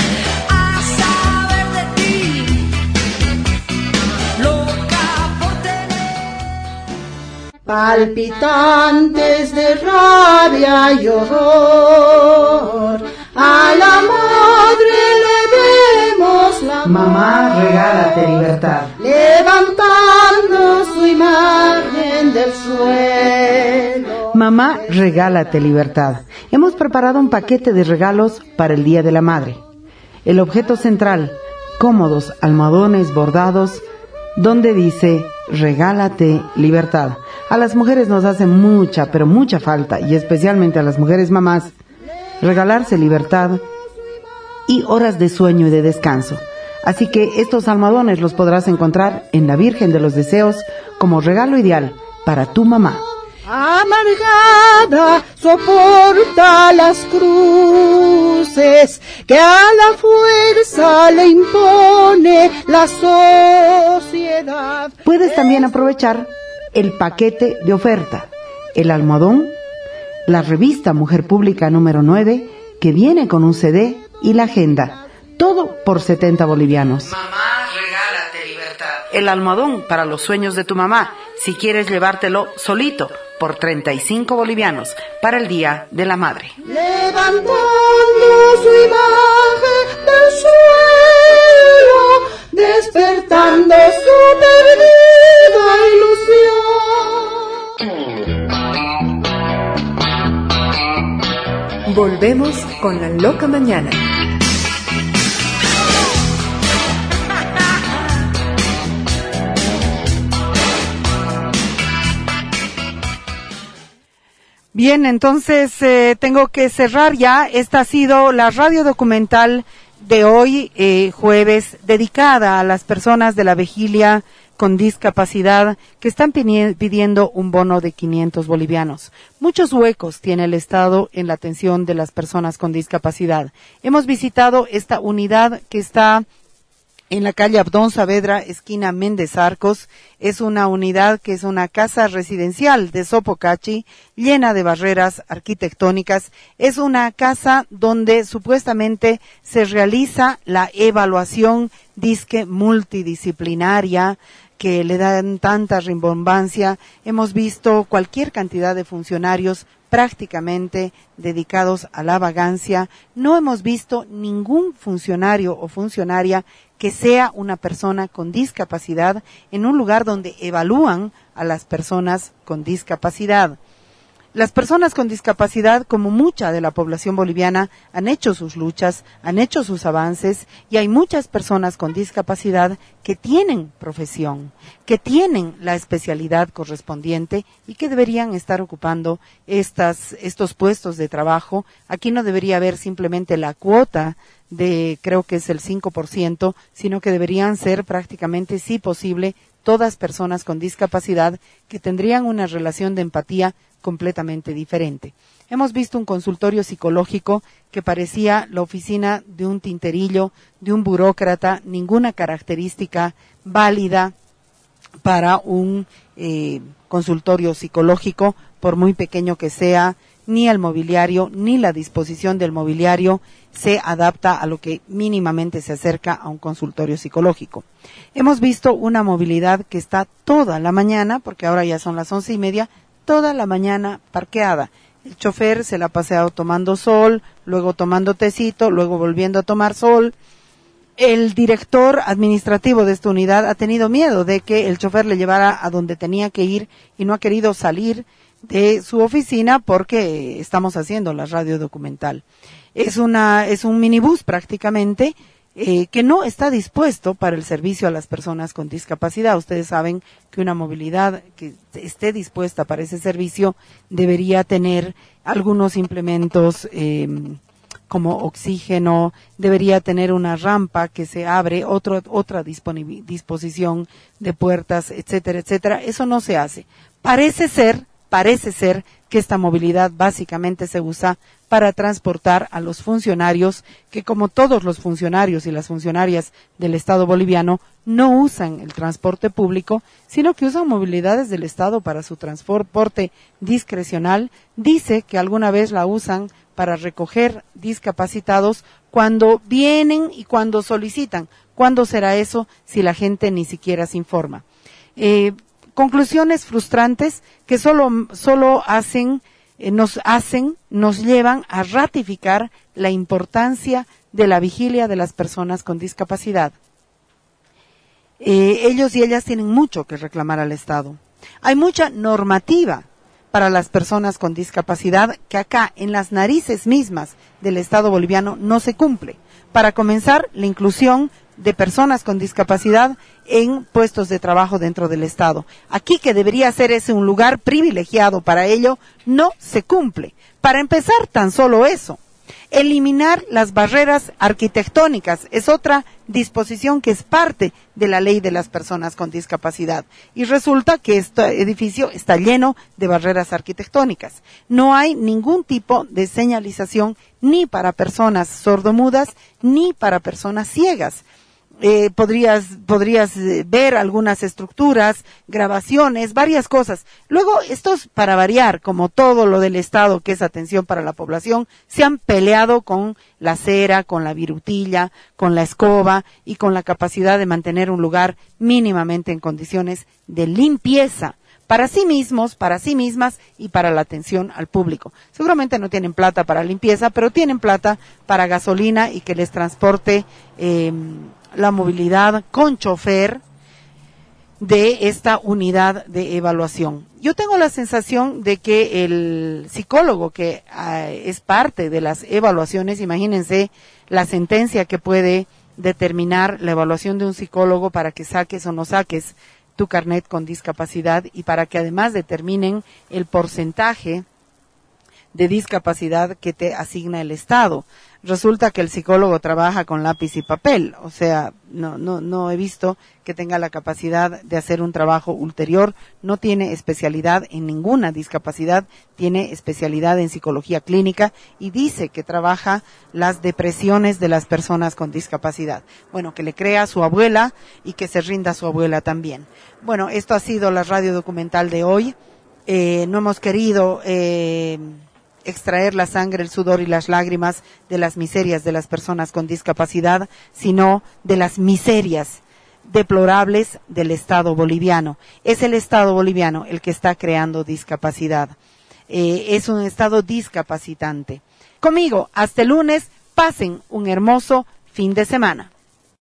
palpitantes de rabia y horror. A la madre le demos la Mamá, regálate libertad. levantando su imagen del suelo. Mamá, regálate libertad. Hemos preparado un paquete de regalos para el Día de la Madre. El objeto central, cómodos almohadones bordados, donde dice, regálate libertad. A las mujeres nos hace mucha, pero mucha falta, y especialmente a las mujeres mamás, regalarse libertad y horas de sueño y de descanso. Así que estos almohadones los podrás encontrar en la Virgen de los Deseos como regalo ideal para tu mamá. Amargada soporta las cruces que a la fuerza le impone la sociedad. Puedes también aprovechar el paquete de oferta, el almohadón, la revista Mujer Pública número 9, que viene con un CD y la agenda, todo por 70 bolivianos. Mamá, regálate libertad. El almohadón para los sueños de tu mamá, si quieres llevártelo solito, por 35 bolivianos, para el Día de la Madre. Levantando su imagen del suelo, despertando su perdida ilusión. Volvemos con La Loca Mañana. Bien, entonces tengo que cerrar ya. Esta ha sido la radio documental de hoy, jueves, dedicada a las personas de la vigilia con discapacidad que están pidiendo un bono de 500 bolivianos. Muchos huecos tiene el Estado en la atención de las personas con discapacidad. Hemos visitado esta unidad que está en la calle Abdón Saavedra, esquina Méndez Arcos. Es una unidad que es una casa residencial de Sopocachi, llena de barreras arquitectónicas. Es una casa donde supuestamente se realiza la evaluación disque multidisciplinaria, que le dan tanta rimbombancia. Hemos visto cualquier cantidad de funcionarios prácticamente dedicados a la vagancia. No hemos visto ningún funcionario o funcionaria que sea una persona con discapacidad en un lugar donde evalúan a las personas con discapacidad. Las personas con discapacidad, como mucha de la población boliviana, han hecho sus luchas, han hecho sus avances, y hay muchas personas con discapacidad que tienen profesión, que tienen la especialidad correspondiente y que deberían estar ocupando estos puestos de trabajo. Aquí no debería haber simplemente la cuota de, creo que es el 5%, sino que deberían ser prácticamente, si posible, todas personas con discapacidad que tendrían una relación de empatía completamente diferente. Hemos visto un consultorio psicológico que parecía la oficina de un tinterillo, de un burócrata, ninguna característica válida para un consultorio psicológico, por muy pequeño que sea. Ni el mobiliario, ni la disposición del mobiliario se adapta a lo que mínimamente se acerca a un consultorio psicológico. Hemos visto una movilidad que está toda la mañana, porque ahora ya son las 11:30, toda la mañana parqueada. El chofer se la ha paseado tomando sol, luego tomando tecito, luego volviendo a tomar sol. El director administrativo de esta unidad ha tenido miedo de que el chofer le llevara a donde tenía que ir y no ha querido salir de su oficina porque estamos haciendo la radio documental. Es un minibús prácticamente que no está dispuesto para el servicio a las personas con discapacidad. Ustedes saben que una movilidad que esté dispuesta para ese servicio debería tener algunos implementos como oxígeno, debería tener una rampa que se abre, otra disposición de puertas, etcétera, etcétera. Eso no se hace. Parece ser que esta movilidad básicamente se usa para transportar a los funcionarios que, como todos los funcionarios y las funcionarias del Estado boliviano, no usan el transporte público, sino que usan movilidades del Estado para su transporte discrecional. Dice que alguna vez la usan para recoger discapacitados cuando vienen y cuando solicitan. ¿Cuándo será eso si la gente ni siquiera se informa? conclusiones frustrantes que solo nos llevan a ratificar la importancia de la vigilia de las personas con discapacidad. Ellos y ellas tienen mucho que reclamar al Estado. Hay mucha normativa para las personas con discapacidad que acá, en las narices mismas del Estado boliviano, no se cumple. Para comenzar, la inclusión de personas con discapacidad en puestos de trabajo dentro del Estado. Aquí, que debería ser ese un lugar privilegiado para ello, no se cumple. Para empezar, tan solo eso. Eliminar las barreras arquitectónicas es otra disposición que es parte de la ley de las personas con discapacidad. Y resulta que este edificio está lleno de barreras arquitectónicas. No hay ningún tipo de señalización ni para personas sordomudas ni para personas ciegas. Podrías ver algunas estructuras, grabaciones, varias cosas. Luego, estos, para variar, como todo lo del Estado, que es atención para la población, se han peleado con la cera, con la virutilla, con la escoba y con la capacidad de mantener un lugar mínimamente en condiciones de limpieza para sí mismos, para sí mismas y para la atención al público. Seguramente no tienen plata para limpieza, pero tienen plata para gasolina y que les transporte la movilidad con chofer de esta unidad de evaluación. Yo tengo la sensación de que el psicólogo que es parte de las evaluaciones, imagínense la sentencia que puede determinar la evaluación de un psicólogo para que saques o no saques tu carnet con discapacidad y para que además determinen el porcentaje de discapacidad que te asigna el Estado. Resulta que el psicólogo trabaja con lápiz y papel, o sea, no he visto que tenga la capacidad de hacer un trabajo ulterior, no tiene especialidad en ninguna discapacidad, tiene especialidad en psicología clínica y dice que trabaja las depresiones de las personas con discapacidad. Bueno, que le crea a su abuela y que se rinda a su abuela también. Bueno, esto ha sido la radio documental de hoy. No hemos querido extraer la sangre, el sudor y las lágrimas de las miserias de las personas con discapacidad, sino de las miserias deplorables del Estado boliviano. Es el Estado boliviano el que está creando discapacidad. Es un Estado discapacitante. Conmigo, hasta el lunes, pasen un hermoso fin de semana.